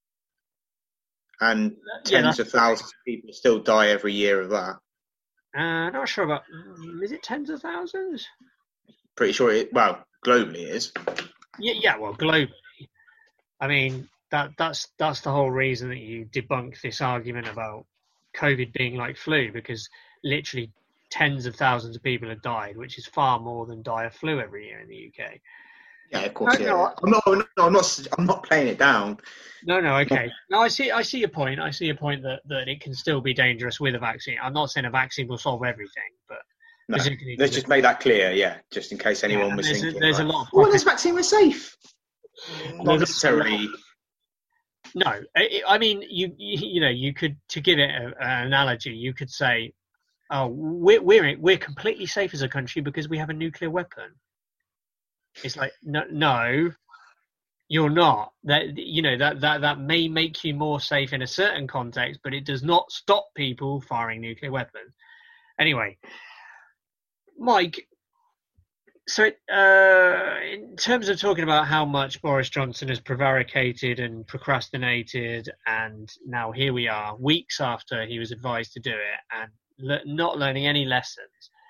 And yeah, tens of thousands of people still die every year of that. Uh, not sure about. Is it tens of thousands? Pretty sure it. Well, globally it is. Yeah, yeah. Well, globally. I mean, that that's that's the whole reason that you debunk this argument about COVID being like flu, because literally tens of thousands of people have died, which is far more than die of flu every year in the U K. Yeah, of course. No, yeah. no, I'm not. I'm not. I'm not. I'm not playing it down. No, no. Okay. No, I see. I see your point. I see your point that, that it can still be dangerous with a vaccine. I'm not saying a vaccine will solve everything, but no. Let's just make that clear. Yeah, just in case anyone yeah, was there's thinking. A, there's right, a lot. Of well, this vaccine was safe. Not necessarily. necessarily. No, I, I mean, you, you you know, you could, to give it a, an analogy, you could say, oh, we're we're we're completely safe as a country because we have a nuclear weapon. It's like no, no, you're not. That you know that that that may make you more safe in a certain context, but it does not stop people firing nuclear weapons. Anyway, Mike. So, uh, in terms of talking about how much Boris Johnson has prevaricated and procrastinated, and now here we are, weeks after he was advised to do it, and le- not learning any lessons.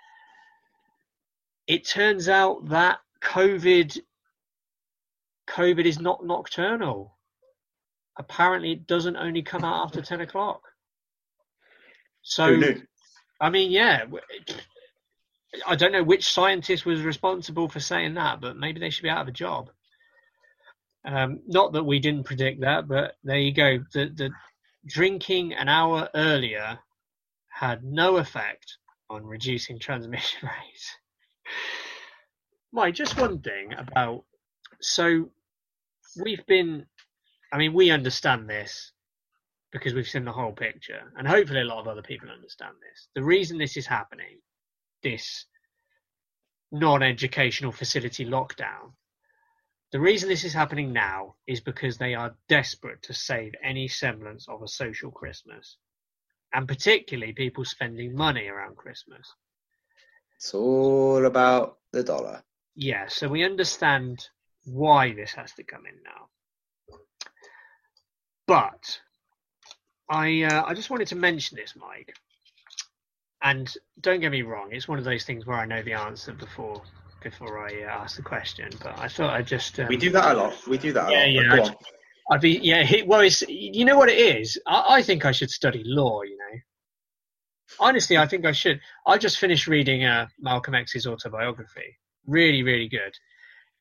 It turns out that COVID, COVID is not nocturnal. Apparently, it doesn't only come out after ten o'clock. So, who knew? I mean, yeah. I don't know which scientist was responsible for saying that, but maybe they should be out of a job. Um, not that we didn't predict that, but there you go. The, the drinking an hour earlier had no effect on reducing transmission rates. Mike, just one thing about... So we've been... I mean, we understand this because we've seen the whole picture, and hopefully a lot of other people understand this. The reason this is happening, this non-educational facility lockdown, the reason this is happening now is because they are desperate to save any semblance of a social Christmas, and particularly people spending money around Christmas. It's all about the dollar. Yeah, so we understand why this has to come in now. But I uh, I just wanted to mention this, Mike. And don't get me wrong, it's one of those things where I know the answer before before I uh, ask the question. But I thought I'd just... Um, we do that a lot. We do that a yeah, lot. Yeah, Go I'd, on. I'd be... Yeah, it, well, it's, you know what it is? I, I think I should study law, you know. Honestly, I think I should. I just finished reading uh, Malcolm X's autobiography. Really, really good.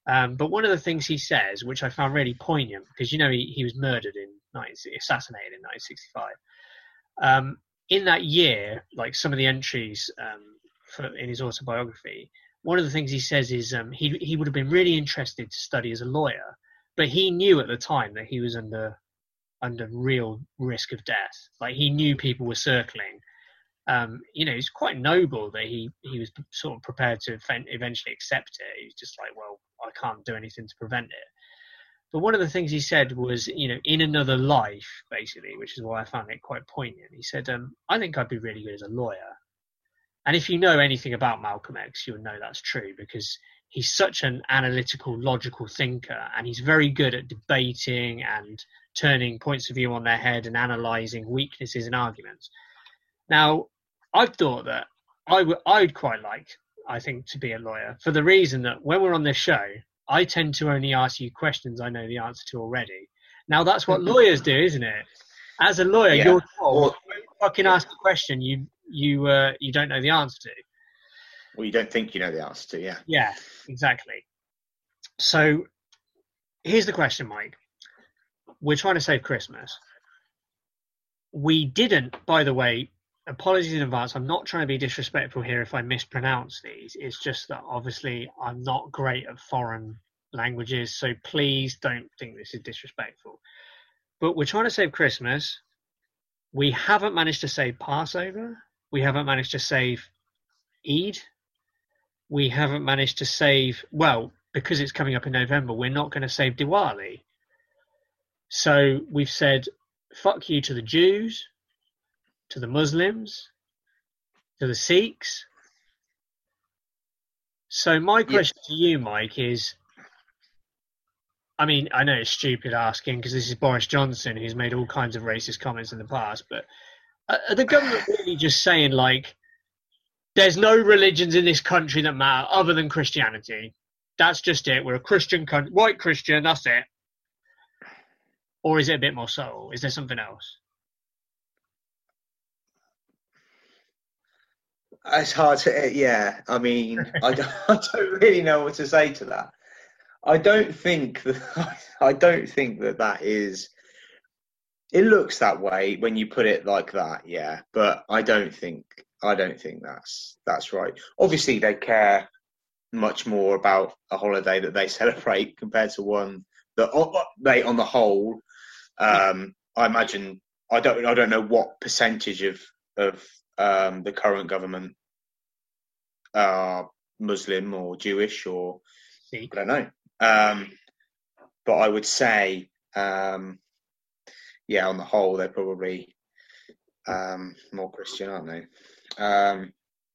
Um, but one of the things he says, which I found really poignant, because you know he, he was murdered in nineteen, assassinated in nineteen sixty-five. Um, in that year, like some of the entries um, for, in his autobiography, one of the things he says is um, he he would have been really interested to study as a lawyer, but he knew at the time that he was under under real risk of death. Like he knew people were circling. Um, you know, it's quite noble that he, he was sort of prepared to eventually accept it. He was just like, well, I can't do anything to prevent it. But one of the things he said was, you know, in another life, basically, which is why I found it quite poignant. He said, um, I think I'd be really good as a lawyer. And if you know anything about Malcolm X, you'll know that's true, because he's such an analytical, logical thinker, and he's very good at debating and turning points of view on their head and analysing weaknesses in arguments. Now, I've thought that I would I'd quite like, I think, to be a lawyer, for the reason that when we're on this show, I tend to only ask you questions I know the answer to already. Now, that's what lawyers do, isn't it? As a lawyer, Yeah. you're told, Well, when you fucking ask a question you you uh, you don't know the answer to. well, you don't think you know the answer to, yeah. Yeah, exactly. So here's the question, Mike. We're trying to save Christmas. We didn't, by the way, apologies in advance. I'm not trying to be disrespectful here if I mispronounce these. It's just that obviously I'm not great at foreign languages, so please don't think this is disrespectful. But we're trying to save Christmas. We haven't managed to save Passover. We haven't managed to save Eid. We haven't managed to save, well, because it's coming up in November, we're not going to save Diwali. So we've said, fuck you to the Jews, to the Muslims, to the Sikhs. So my question yeah. to you, Mike, is, I mean, I know it's stupid asking because this is Boris Johnson, who's made all kinds of racist comments in the past, but are the government really just saying, like, there's no religions in this country that matter other than Christianity? That's just it. We're a Christian country, white Christian, that's it. Or is it a bit more subtle? Is there something else? It's hard to, yeah. I mean, I don't, I don't really know what to say to that. I don't think that, I don't think that that is, it looks that way when you put it like that, yeah. But I don't think, I don't think that's, that's right. Obviously, they care much more about a holiday that they celebrate compared to one that they, on the whole, um, I imagine, I don't, I don't know what percentage of, of, Um, the current government are Muslim or Jewish or Sikh. I don't know. Um, but I would say, um, yeah, on the whole, they're probably um, more Christian, aren't they? Um,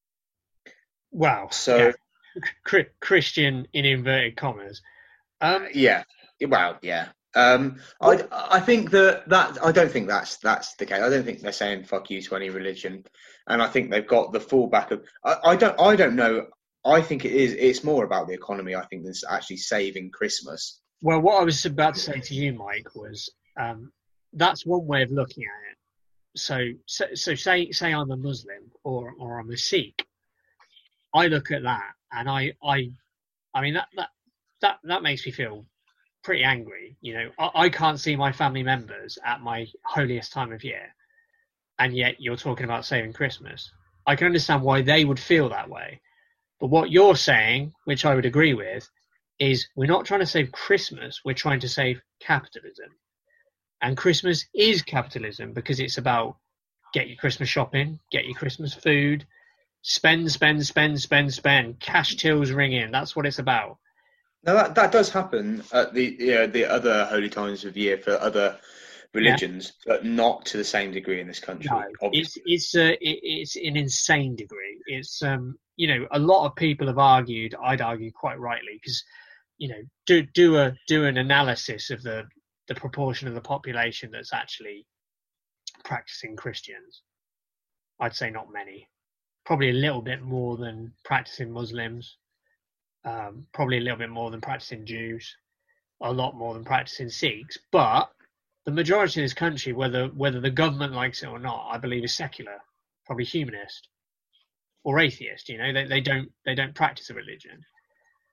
wow. So yeah. C- Christian in inverted commas. Um, yeah. Well, yeah. Um, I I think that, that I don't think that's that's the case. I don't think they're saying fuck you to any religion, and I think they've got the fallback of. I, I don't I don't know. I think it is. It's more about the economy. I think than actually saving Christmas. Well, what I was about to say to you, Mike, was um, that's one way of looking at it. So so, so say say I'm a Muslim or or I'm a Sikh. I look at that and I I I mean that that that that makes me feel pretty angry. You know, I, I can't see my family members at my holiest time of year, and yet you're talking about saving Christmas. I can understand why they would feel that way, but what you're saying, which I would agree with, is we're not trying to save Christmas, we're trying to save capitalism. And Christmas is capitalism because it's about get your Christmas shopping, get your Christmas food, spend, spend, spend, spend, spend, cash tills ring in. That's what it's about. Now that, that does happen at the you know, the other holy times of year for other religions, yeah. But not to the same degree in this country. No, obviously. it's it's uh, it, it's an insane degree. It's um you know a lot of people have argued. I'd argue quite rightly because you know do do a do an analysis of the the proportion of the population that's actually practicing Christians. I'd say not many. Probably a little bit more than practicing Muslims. Um, probably a little bit more than practicing Jews, a lot more than practicing Sikhs. But the majority of this country, whether whether the government likes it or not, I believe is secular, probably humanist or atheist. You know, they they don't they don't practice a religion.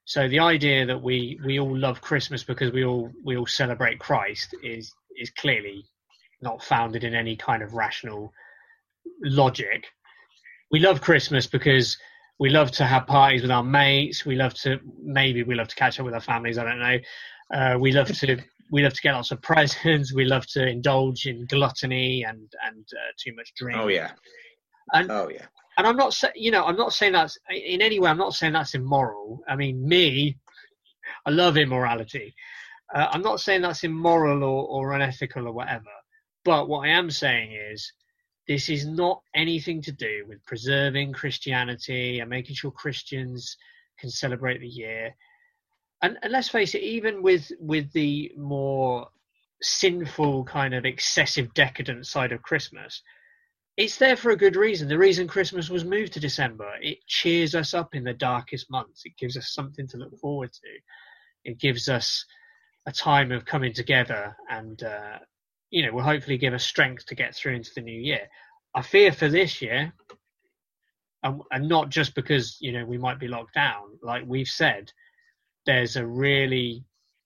So the idea that we, we all love Christmas because we all we all celebrate Christ is is clearly not founded in any kind of rational logic. We love Christmas because we love to have parties with our mates. We love to maybe we love to catch up with our families. I don't know. Uh, we love to we love to get lots of presents. We love to indulge in gluttony and and uh, too much drink. Oh yeah. And, oh yeah. And I'm not saying, you know, I'm not saying that's in any way. I'm not saying that's immoral. I mean, me, I love immorality. Uh, I'm not saying that's immoral or, or unethical or whatever. But what I am saying is, this is not anything to do with preserving Christianity and making sure Christians can celebrate the year. And, and let's face it, even with with the more sinful kind of excessive decadent side of Christmas, it's there for a good reason. The reason Christmas was moved to December, it cheers us up in the darkest months. It gives us something to look forward to. It gives us a time of coming together and, uh, you know, will hopefully give us strength to get through into the new year. I fear for this year, and, and not just because, you know, we might be locked down. Like we've said, there's a really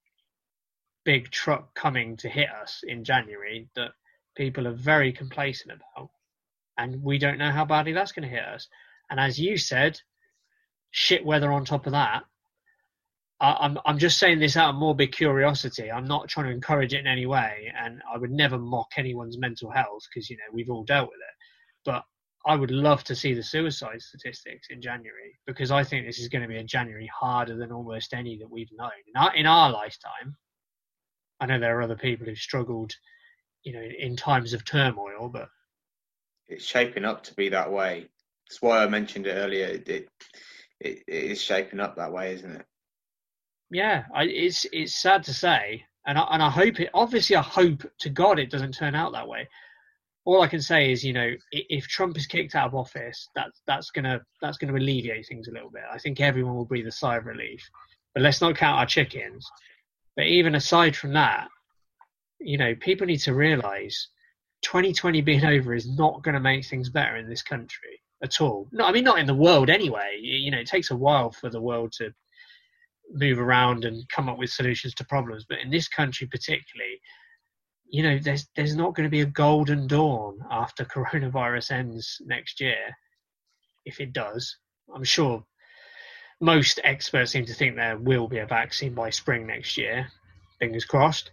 big truck coming to hit us in January that people are very complacent about. And we don't know how badly that's going to hit us. And as you said, shit weather on top of that. I, I'm I'm just saying this out of morbid curiosity. I'm not trying to encourage it in any way. And I would never mock anyone's mental health because, you know, we've all dealt with it. But I would love to see the suicide statistics in January because I think this is going to be a January harder than almost any that we've known. In our, in our lifetime, I know there are other people who've struggled, you know, in times of turmoil, but it's shaping up to be that way. That's why I mentioned it earlier. It it, it is shaping up that way, isn't it? Yeah, I, it's it's sad to say, and I, and I hope it. Obviously, I hope to God it doesn't turn out that way. All I can say is, you know, if Trump is kicked out of office, that's that's gonna that's gonna alleviate things a little bit. I think everyone will breathe a sigh of relief. But let's not count our chickens. But even aside from that, you know, people need to realise twenty twenty being over is not going to make things better in this country at all. No, I mean, not in the world anyway. You know, it takes a while for the world to move around and come up with solutions to problems. But in this country particularly, you know, there's there's not going to be a golden dawn after coronavirus ends next year. If it does, I'm sure most experts seem to think there will be a vaccine by spring next year. Fingers crossed.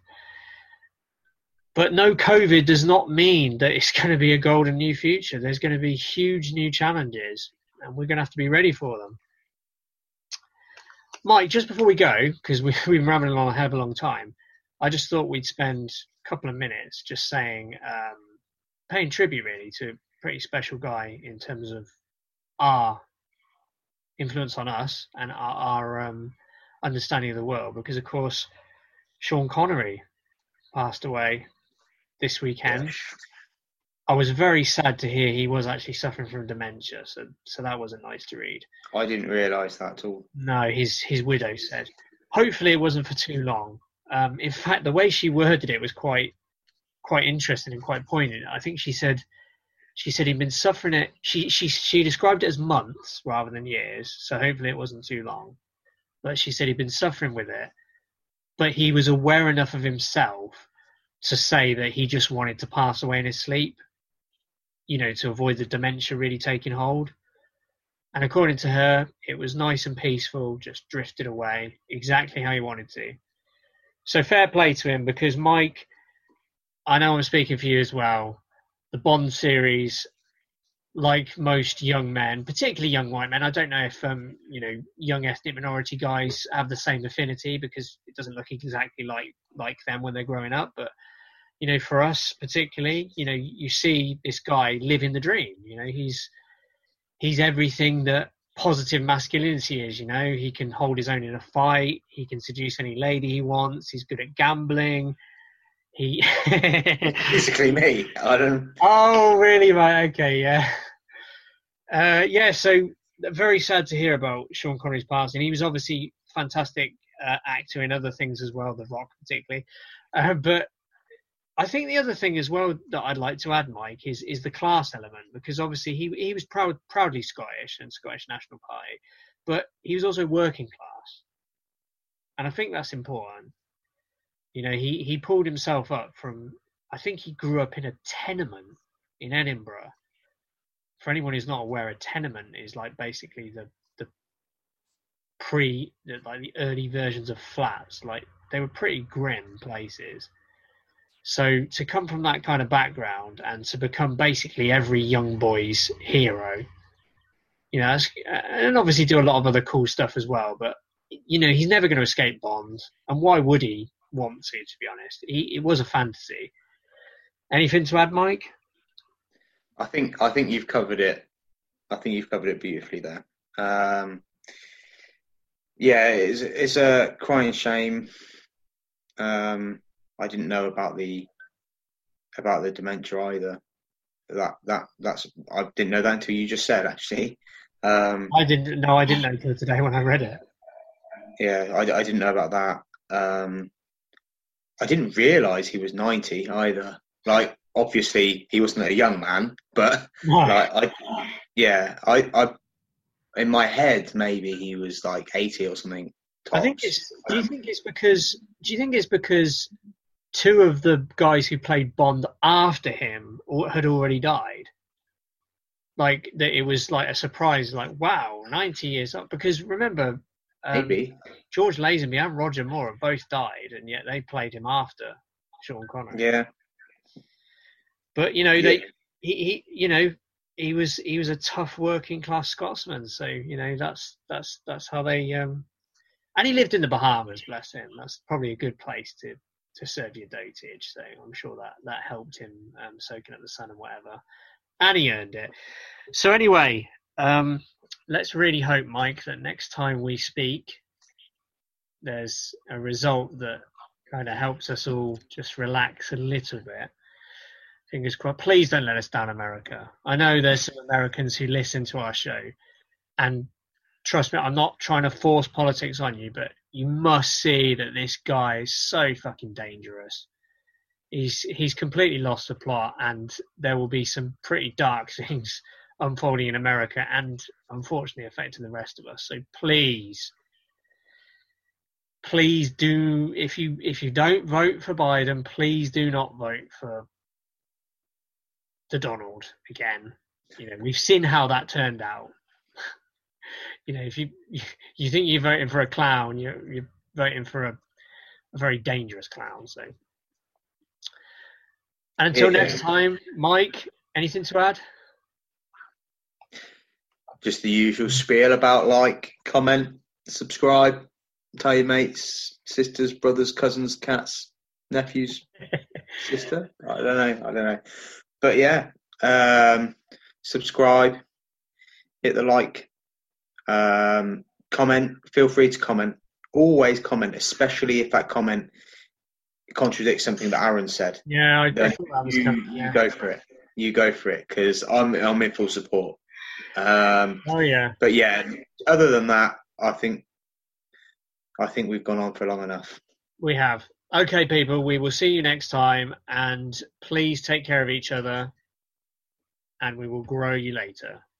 But no COVID does not mean that it's going to be a golden new future. There's going to be huge new challenges, and we're going to have to be ready for them. Mike, just before we go, because we, we've been rambling on a hell of a long time, I just thought we'd spend a couple of minutes just saying, um, paying tribute really to a pretty special guy in terms of our influence on us and our, our um, understanding of the world. Because, of course, Sean Connery passed away this weekend. Yeah. I was very sad to hear he was actually suffering from dementia, so so that wasn't nice to read. I didn't realise that at all. No, his his widow said. Hopefully it wasn't for too long. Um, in fact, the way she worded it was quite quite interesting and quite poignant. I think she said she said he'd been suffering it. She she she described it as months rather than years, so hopefully it wasn't too long. But she said he'd been suffering with it, but he was aware enough of himself to say that he just wanted to pass away in his sleep, you know, to avoid the dementia really taking hold. And according to her, it was nice and peaceful, just drifted away exactly how he wanted to. So fair play to him, because Mike, I know I'm speaking for you as well, the Bond series, like most young men, particularly young white men, I don't know if, um, you know, young ethnic minority guys have the same affinity, because it doesn't look exactly like, like them when they're growing up. But, you know, for us particularly, you know, you see this guy living the dream. You know, he's he's everything that positive masculinity is. You know, he can hold his own in a fight. He can seduce any lady he wants. He's good at gambling. He basically me. I don't. Oh, really? Right. Okay. Yeah. Uh, yeah. So very sad to hear about Sean Connery's passing. He was obviously a fantastic uh, actor in other things as well, The Rock particularly. Uh, but I think the other thing as well that I'd like to add, Mike, is is the class element, because obviously he he was proud proudly Scottish and Scottish National Party, but he was also working class. and I think that's important. You know, he, he pulled himself up from, I think he grew up in a tenement in Edinburgh. For anyone who's not aware, a tenement is like basically the, the pre, the, like the early versions of flats. Like, they were pretty grim places. So to come from that kind of background and to become basically every young boy's hero, you know, and obviously do a lot of other cool stuff as well, but, you know, he's never going to escape Bond. And why would he want to, to be honest? He, it was a fantasy. Anything to add, Mike? I think I think you've covered it. I think you've covered it beautifully there. Um, yeah, it's, it's a crying shame. Um, I didn't know about the about the dementia either. That that that's I didn't know that until you just said, actually. Um, I didn't know. I didn't know until today when I read it. Yeah, I, I didn't know about that. Um, I didn't realise he was ninety either. Like, obviously, he wasn't a young man, but No. like, I, yeah, I, I, in my head, maybe he was like eighty or something. Tops. I think it's. Do you think it's because? Do you think it's because two of the guys who played Bond after him had already died? Like that, it was like a surprise. Like, wow, ninety years up. Because remember, um, maybe George Lazenby and Roger Moore have both died, and yet they played him after Sean Connery. Yeah. But you know, yeah. they he, he you know he was he was a tough working class Scotsman. So you know that's that's that's how they. Um, and he lived in the Bahamas, bless him. That's probably a good place to, to serve your dotage. So I'm sure that that helped him um, soaking up the sun and whatever. And he earned it. So anyway, um, let's really hope, Mike, that next time we speak, there's a result that kind of helps us all just relax a little bit. Fingers crossed. Please don't let us down, America. I know there's some Americans who listen to our show, and trust me, I'm not trying to force politics on you, but you must see that this guy is so fucking dangerous. He's he's completely lost the plot, and there will be some pretty dark things unfolding in America and unfortunately affecting the rest of us. So please, please do, if you if you don't vote for Biden, please do not vote for the Donald again. You know, we've seen how that turned out. You know, if you you think you're voting for a clown, you're you're voting for a, a very dangerous clown. So, and until yeah. next time, Mike, anything to add? Just the usual spiel about like, comment, subscribe, tell your mates, sisters, brothers, cousins, cats, nephews, sister. I don't know. I don't know. But yeah, um, subscribe, hit the like. Um, comment, feel free to comment. Always comment, especially if that comment contradicts something that Aaron said. Yeah, I, I thought that was you, coming, yeah. you go for it. You go for it, because I'm I'm in full support. Um, oh yeah. But yeah, other than that, I think I think we've gone on for long enough. We have. Okay, people, we will see you next time, and please take care of each other, and we will grow you later.